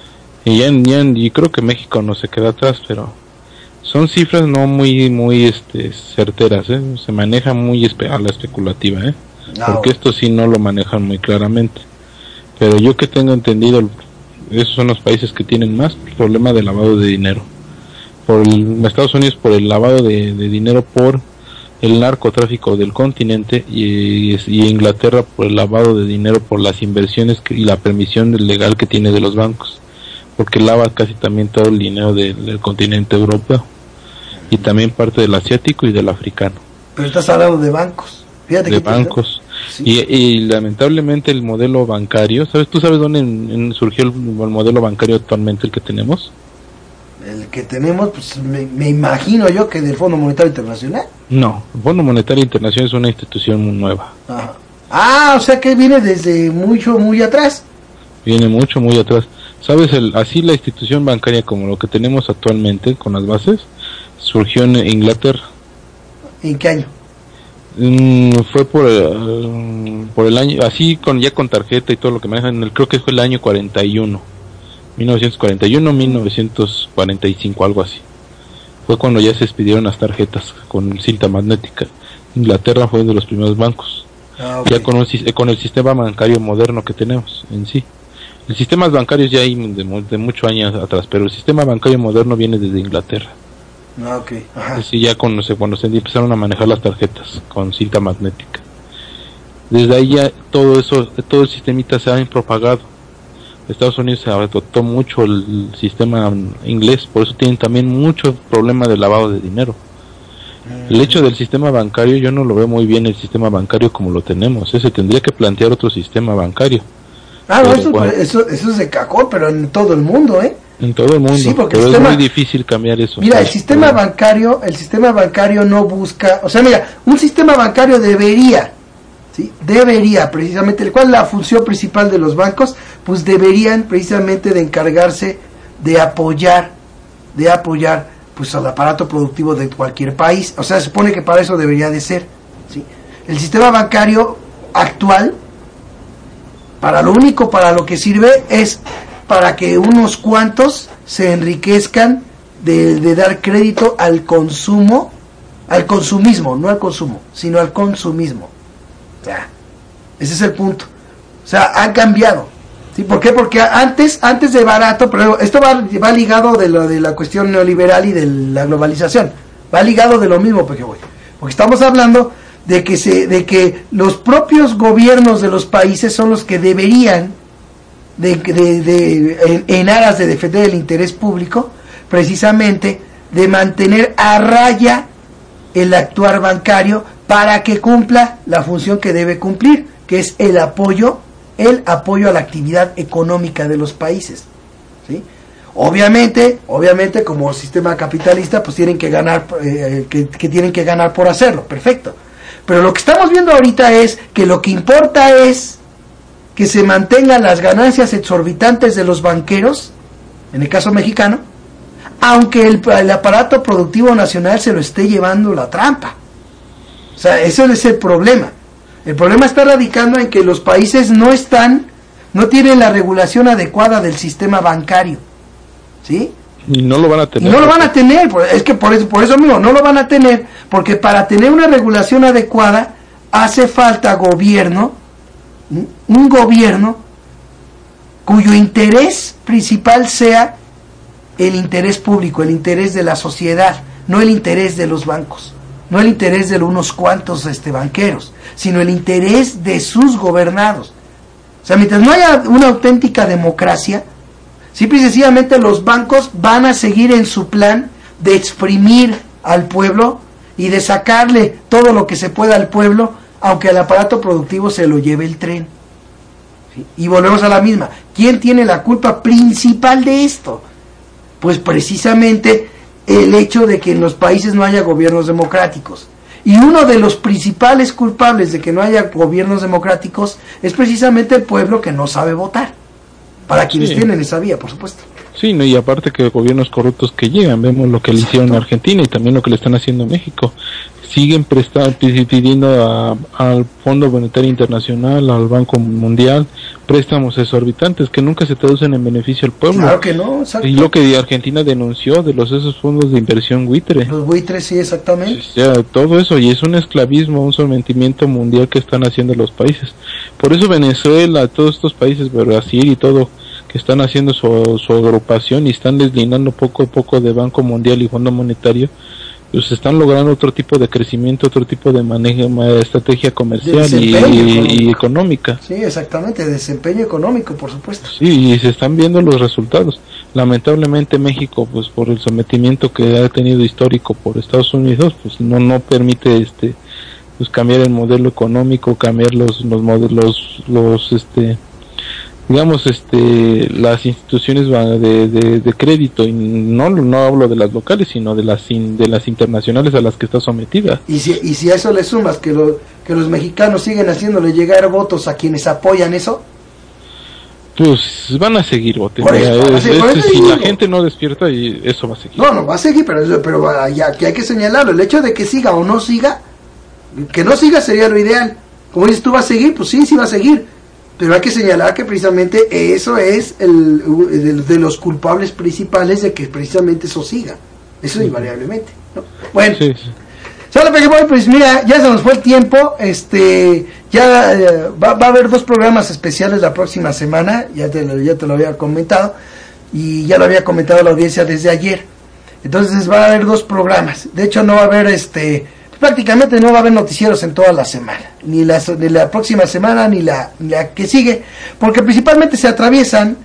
Y creo que México no se queda atrás, pero son cifras no muy certeras, Se maneja muy a la especulativa, porque esto sí no lo manejan muy claramente. Pero yo que tengo entendido, esos son los países que tienen más problema de lavado de dinero. Estados Unidos por el lavado de dinero por el narcotráfico del continente y Inglaterra por el lavado de dinero por las inversiones y la permisión legal que tiene de los bancos, porque lava casi también todo el dinero del continente europeo y también parte del asiático y del africano. Pero estás hablando de bancos. Fíjate de bancos. Sí. Y lamentablemente el modelo bancario, ¿tú sabes dónde surgió el modelo bancario actualmente, el que tenemos? El que tenemos, pues me imagino yo que del Fondo Monetario Internacional. No, el Fondo Monetario Internacional es una institución muy nueva. Ajá. O sea que viene desde muy atrás. Viene muy atrás. ¿Sabes? Así la institución bancaria como lo que tenemos actualmente, con las bases, surgió en Inglaterra. ¿En qué año? Fue por el año, así ya con tarjeta y todo lo que manejan, creo que fue el año 1945, algo así. Fue cuando ya se expidieron las tarjetas con cinta magnética. Inglaterra fue uno de los primeros bancos. Okay. Ya con el sistema bancario moderno que tenemos en sí. El sistema bancario ya hay de muchos años atrás, pero el sistema bancario moderno viene desde Inglaterra. Okay. Ajá. Sí, ya cuando se empezaron a manejar las tarjetas con cinta magnética. Desde ahí ya todo el sistemita se ha propagado. Estados Unidos se adoptó mucho el sistema inglés, por eso tienen también mucho problema de lavado de dinero. El hecho del sistema bancario, yo no lo veo muy bien el sistema bancario como lo tenemos, se tendría que plantear otro sistema bancario, No, eso es de cajón, pero en todo el mundo, En todo el mundo, sí, porque pero es muy difícil cambiar eso. Mira, el sistema bancario no busca, o sea, mira, un sistema bancario debería precisamente, ¿cuál es la función principal de los bancos? Pues deberían precisamente de encargarse de apoyar pues al aparato productivo de cualquier país. O sea, se supone que para eso debería de ser, ¿sí? El sistema bancario actual, para lo que sirve es para que unos cuantos se enriquezcan de dar crédito al consumismo, no al consumo, sino al consumismo. O sea, ese es el punto. O sea, han cambiado. ¿Sí? ¿Por qué? Porque antes de barato, pero esto va ligado de la cuestión neoliberal y de la globalización. Va ligado de lo mismo, porque estamos hablando de que los propios gobiernos de los países son los que deberían en aras de defender el interés público, precisamente de mantener a raya el actuar bancario para que cumpla la función que debe cumplir, que es el apoyo a la actividad económica de los países, ¿sí? Obviamente como sistema capitalista pues tienen que ganar que tienen que ganar por hacerlo, perfecto. Pero lo que estamos viendo ahorita es que lo que importa es que se mantengan las ganancias exorbitantes de los banqueros, en el caso mexicano, aunque el aparato productivo nacional se lo esté llevando la trampa. O sea, ese es el problema. El problema está radicando en que los países no tienen la regulación adecuada del sistema bancario, ¿sí? Y no lo van a tener. No lo van a tener, es que por eso mismo, no lo van a tener, porque para tener una regulación adecuada hace falta un gobierno cuyo interés principal sea el interés público, el interés de la sociedad, no el interés de los bancos, no el interés de unos cuantos banqueros, sino el interés de sus gobernados. O sea, mientras no haya una auténtica democracia, simple y sencillamente los bancos van a seguir en su plan de exprimir al pueblo y de sacarle todo lo que se pueda al pueblo, aunque el aparato productivo se lo lleve el tren. ¿Sí? Y volvemos a la misma. ¿Quién tiene la culpa principal de esto? Pues precisamente el hecho de que en los países no haya gobiernos democráticos. Y uno de los principales culpables de que no haya gobiernos democráticos es precisamente el pueblo que no sabe votar. Para quienes tienen esa vía, por supuesto. Sí, no, y aparte que gobiernos corruptos que llegan, vemos lo que le hicieron a Argentina y también lo que le están haciendo a México. Siguen pidiendo al Fondo Monetario Internacional, al Banco Mundial, préstamos exorbitantes que nunca se traducen en beneficio al pueblo. Claro que no, exacto. Y lo que Argentina denunció de esos fondos de inversión buitre. Los buitres, sí, exactamente. O sea, todo eso, y es un esclavismo, un sometimiento mundial que están haciendo los países. Por eso Venezuela, todos estos países, Brasil y todo, que están haciendo su agrupación y están deslindando poco a poco de Banco Mundial y Fondo Monetario, pues están logrando otro tipo de crecimiento, otro tipo de manejo, estrategia comercial y económica. Sí, exactamente, desempeño económico, por supuesto. Sí, y se están viendo los resultados. Lamentablemente México, pues por el sometimiento que ha tenido histórico por Estados Unidos, pues no permite pues cambiar el modelo económico, cambiar los modelos, digamos, las instituciones de crédito, y no hablo de las locales, sino de las internacionales a las que está sometida. Y si a eso le sumas que los mexicanos siguen haciéndole llegar votos a quienes apoyan eso, pues van a seguir votando. Si la gente no despierta, y eso va a seguir. No va a seguir, pero ya que hay que señalarlo, el hecho de que siga o no siga, que no siga sería lo ideal. Como dices, tú vas a seguir, pues sí va a seguir. Pero hay que señalar que precisamente eso es de los culpables principales de que precisamente eso siga. Eso invariablemente, ¿no? Bueno, sí. Sale, pues mira, ya se nos fue el tiempo. Ya va a haber 2 programas especiales la próxima semana. Ya te lo había comentado. Y ya lo había comentado la audiencia desde ayer. Entonces va a haber 2 programas. De hecho no va a haber prácticamente no va a haber noticieros en toda la semana, ni la próxima semana ni la que sigue, porque principalmente se atraviesan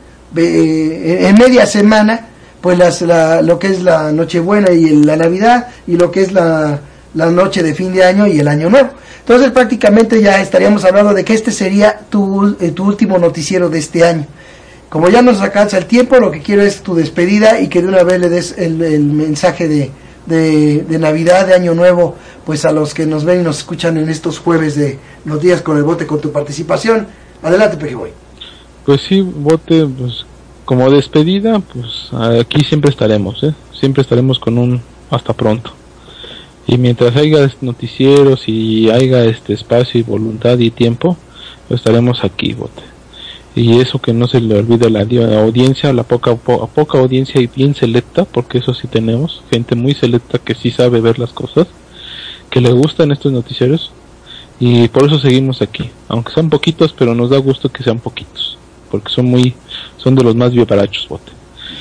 en media semana pues lo que es la Nochebuena y la Navidad, y lo que es la la noche de fin de año y el año nuevo. Entonces prácticamente ya estaríamos hablando de que este sería tu último noticiero de este año. Como ya nos alcanza el tiempo, lo que quiero es tu despedida y que de una vez le des el mensaje de Navidad, de Año Nuevo, pues a los que nos ven y nos escuchan en estos jueves de Los Días con el Bote, con tu participación. Adelante, Pejiboy. Pues sí, Bote, pues como despedida, pues aquí siempre estaremos, siempre estaremos con un hasta pronto. Y mientras haya noticieros y haya espacio y voluntad y tiempo, pues estaremos aquí, Bote. Y eso que no se le olvide a la audiencia, la poca audiencia y bien selecta, porque eso sí tenemos, gente muy selecta que sí sabe ver las cosas, que le gustan estos noticieros, y por eso seguimos aquí, aunque sean poquitos, pero nos da gusto que sean poquitos, porque son de los más vivarachos, Bote.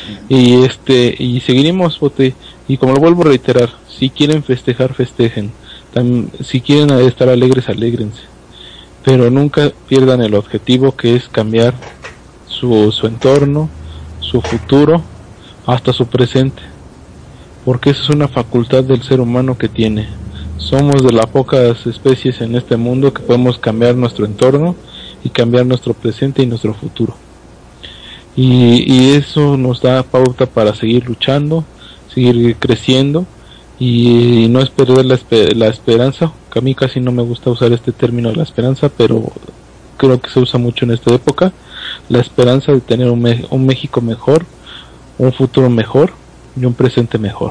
Y seguiremos, Bote, y como lo vuelvo a reiterar, si quieren festejar, festejen, si quieren estar alegres, alégrense, pero nunca pierdan el objetivo, que es cambiar su entorno, su futuro, hasta su presente, porque esa es una facultad del ser humano que tiene. Somos de las pocas especies en este mundo que podemos cambiar nuestro entorno y cambiar nuestro presente y nuestro futuro, y eso nos da pauta para seguir luchando, seguir creciendo, y no es perder la esperanza, que a mí casi no me gusta usar este término de la esperanza, pero creo que se usa mucho en esta época, la esperanza de tener un México mejor, un futuro mejor y un presente mejor,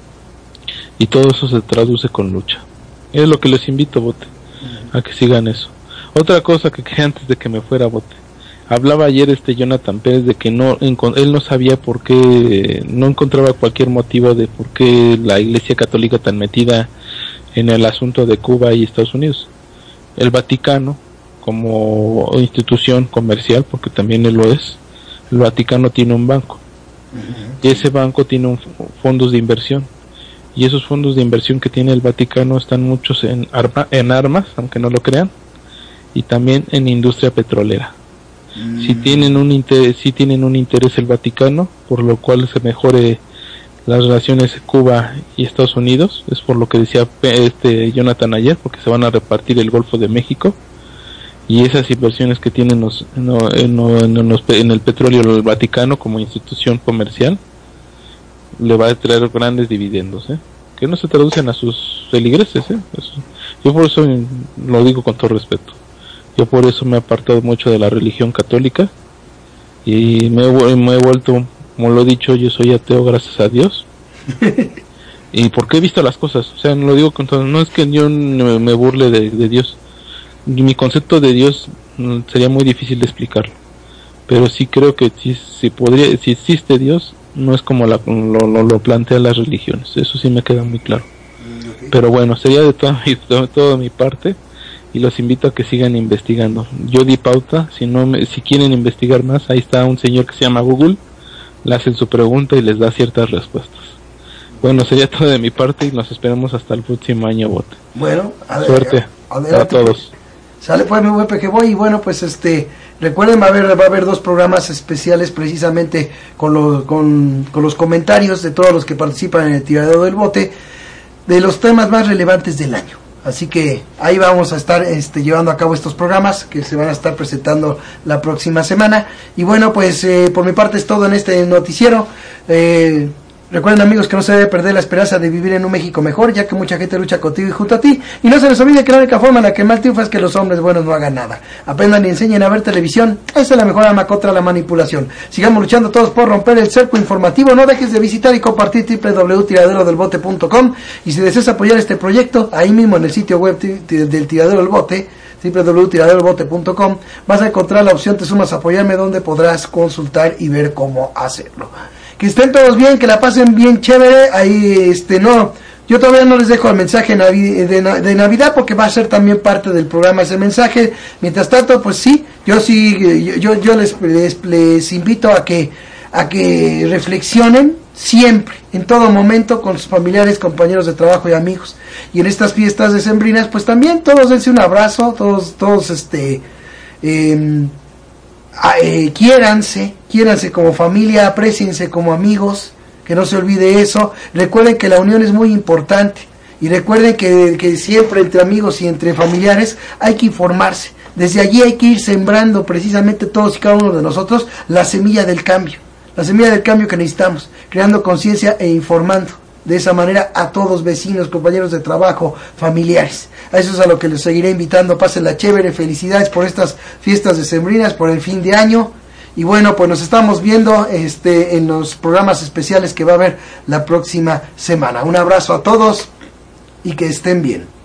y todo eso se traduce con lucha. Es lo que les invito, Bote, a que sigan eso. Otra cosa que antes de que me fuera, Bote, hablaba ayer Jonathan Pérez de que él no sabía por qué, no encontraba cualquier motivo de por qué la Iglesia Católica tan metida en el asunto de Cuba y Estados Unidos. El Vaticano, como institución comercial, porque también él lo es, el Vaticano tiene un banco, y ese banco tiene fondos de inversión, y esos fondos de inversión que tiene el Vaticano están muchos en armas, aunque no lo crean, y también en industria petrolera. Si tienen un interés el Vaticano, por lo cual se mejore las relaciones Cuba y Estados Unidos, es por lo que decía Jonathan ayer, porque se van a repartir el Golfo de México, y esas inversiones que tienen en el petróleo del Vaticano como institución comercial le va a traer grandes dividendos, que no se traducen a sus feligreses, yo por eso lo digo con todo respeto. Yo por eso me he apartado mucho de la religión católica y me he vuelto, como lo he dicho, yo soy ateo, gracias a Dios. Y porque he visto las cosas, o sea, no lo digo con todo, no es que yo me burle de Dios. Mi concepto de Dios sería muy difícil de explicarlo, pero sí creo que si existe Dios, no es como lo plantean las religiones, eso sí me queda muy claro. Pero bueno, sería de toda mi parte. Y los invito a que sigan investigando. Yo di pauta, si quieren investigar más, ahí está un señor que se llama Google, le hacen su pregunta y les da ciertas respuestas. Bueno, sería todo de mi parte y nos esperamos hasta el próximo año, Bote. Bueno, suerte a todos. Sale pues mi buen Pejiboy, y bueno, pues recuerden, va a haber 2 programas especiales precisamente con los comentarios de todos los que participan en el tiradero del bote, de los temas más relevantes del año. Así que ahí vamos a estar llevando a cabo estos programas que se van a estar presentando la próxima semana. Y bueno, pues por mi parte es todo en este noticiero. Recuerden, amigos, que no se debe perder la esperanza de vivir en un México mejor, ya que mucha gente lucha contigo y junto a ti. Y no se les olvide que la única forma en la que mal triunfa es que los hombres buenos no hagan nada. Aprendan y enseñen a ver televisión. Esa es la mejor arma contra la manipulación. Sigamos luchando todos por romper el cerco informativo. No dejes de visitar y compartir www.tiraderodelbote.com. Y si deseas apoyar este proyecto, ahí mismo en el sitio web del Tiradero del Bote, www.tiraderodelbote.com, vas a encontrar la opción Te sumas a apoyarme, donde podrás consultar y ver cómo hacerlo. Que estén todos bien, que la pasen bien chévere. Ahí yo todavía no les dejo el mensaje de Navidad, porque va a ser también parte del programa ese mensaje. Mientras tanto, pues sí, yo les invito a que reflexionen siempre, en todo momento, con sus familiares, compañeros de trabajo y amigos. Y en estas fiestas decembrinas, pues también todos dense un abrazo, todos quiéranse como familia, apréciense como amigos, que no se olvide eso. Recuerden que la unión es muy importante, Y recuerden que siempre entre amigos y entre familiares hay que informarse. Desde allí hay que ir sembrando precisamente todos y cada uno de nosotros la semilla del cambio. La semilla del cambio que necesitamos, creando conciencia e informando de esa manera a todos, vecinos, compañeros de trabajo, familiares. A eso es a lo que les seguiré invitando. Pásenla chévere, felicidades por estas fiestas decembrinas, por el fin de año. Y bueno, pues nos estamos viendo en los programas especiales que va a haber la próxima semana. Un abrazo a todos y que estén bien.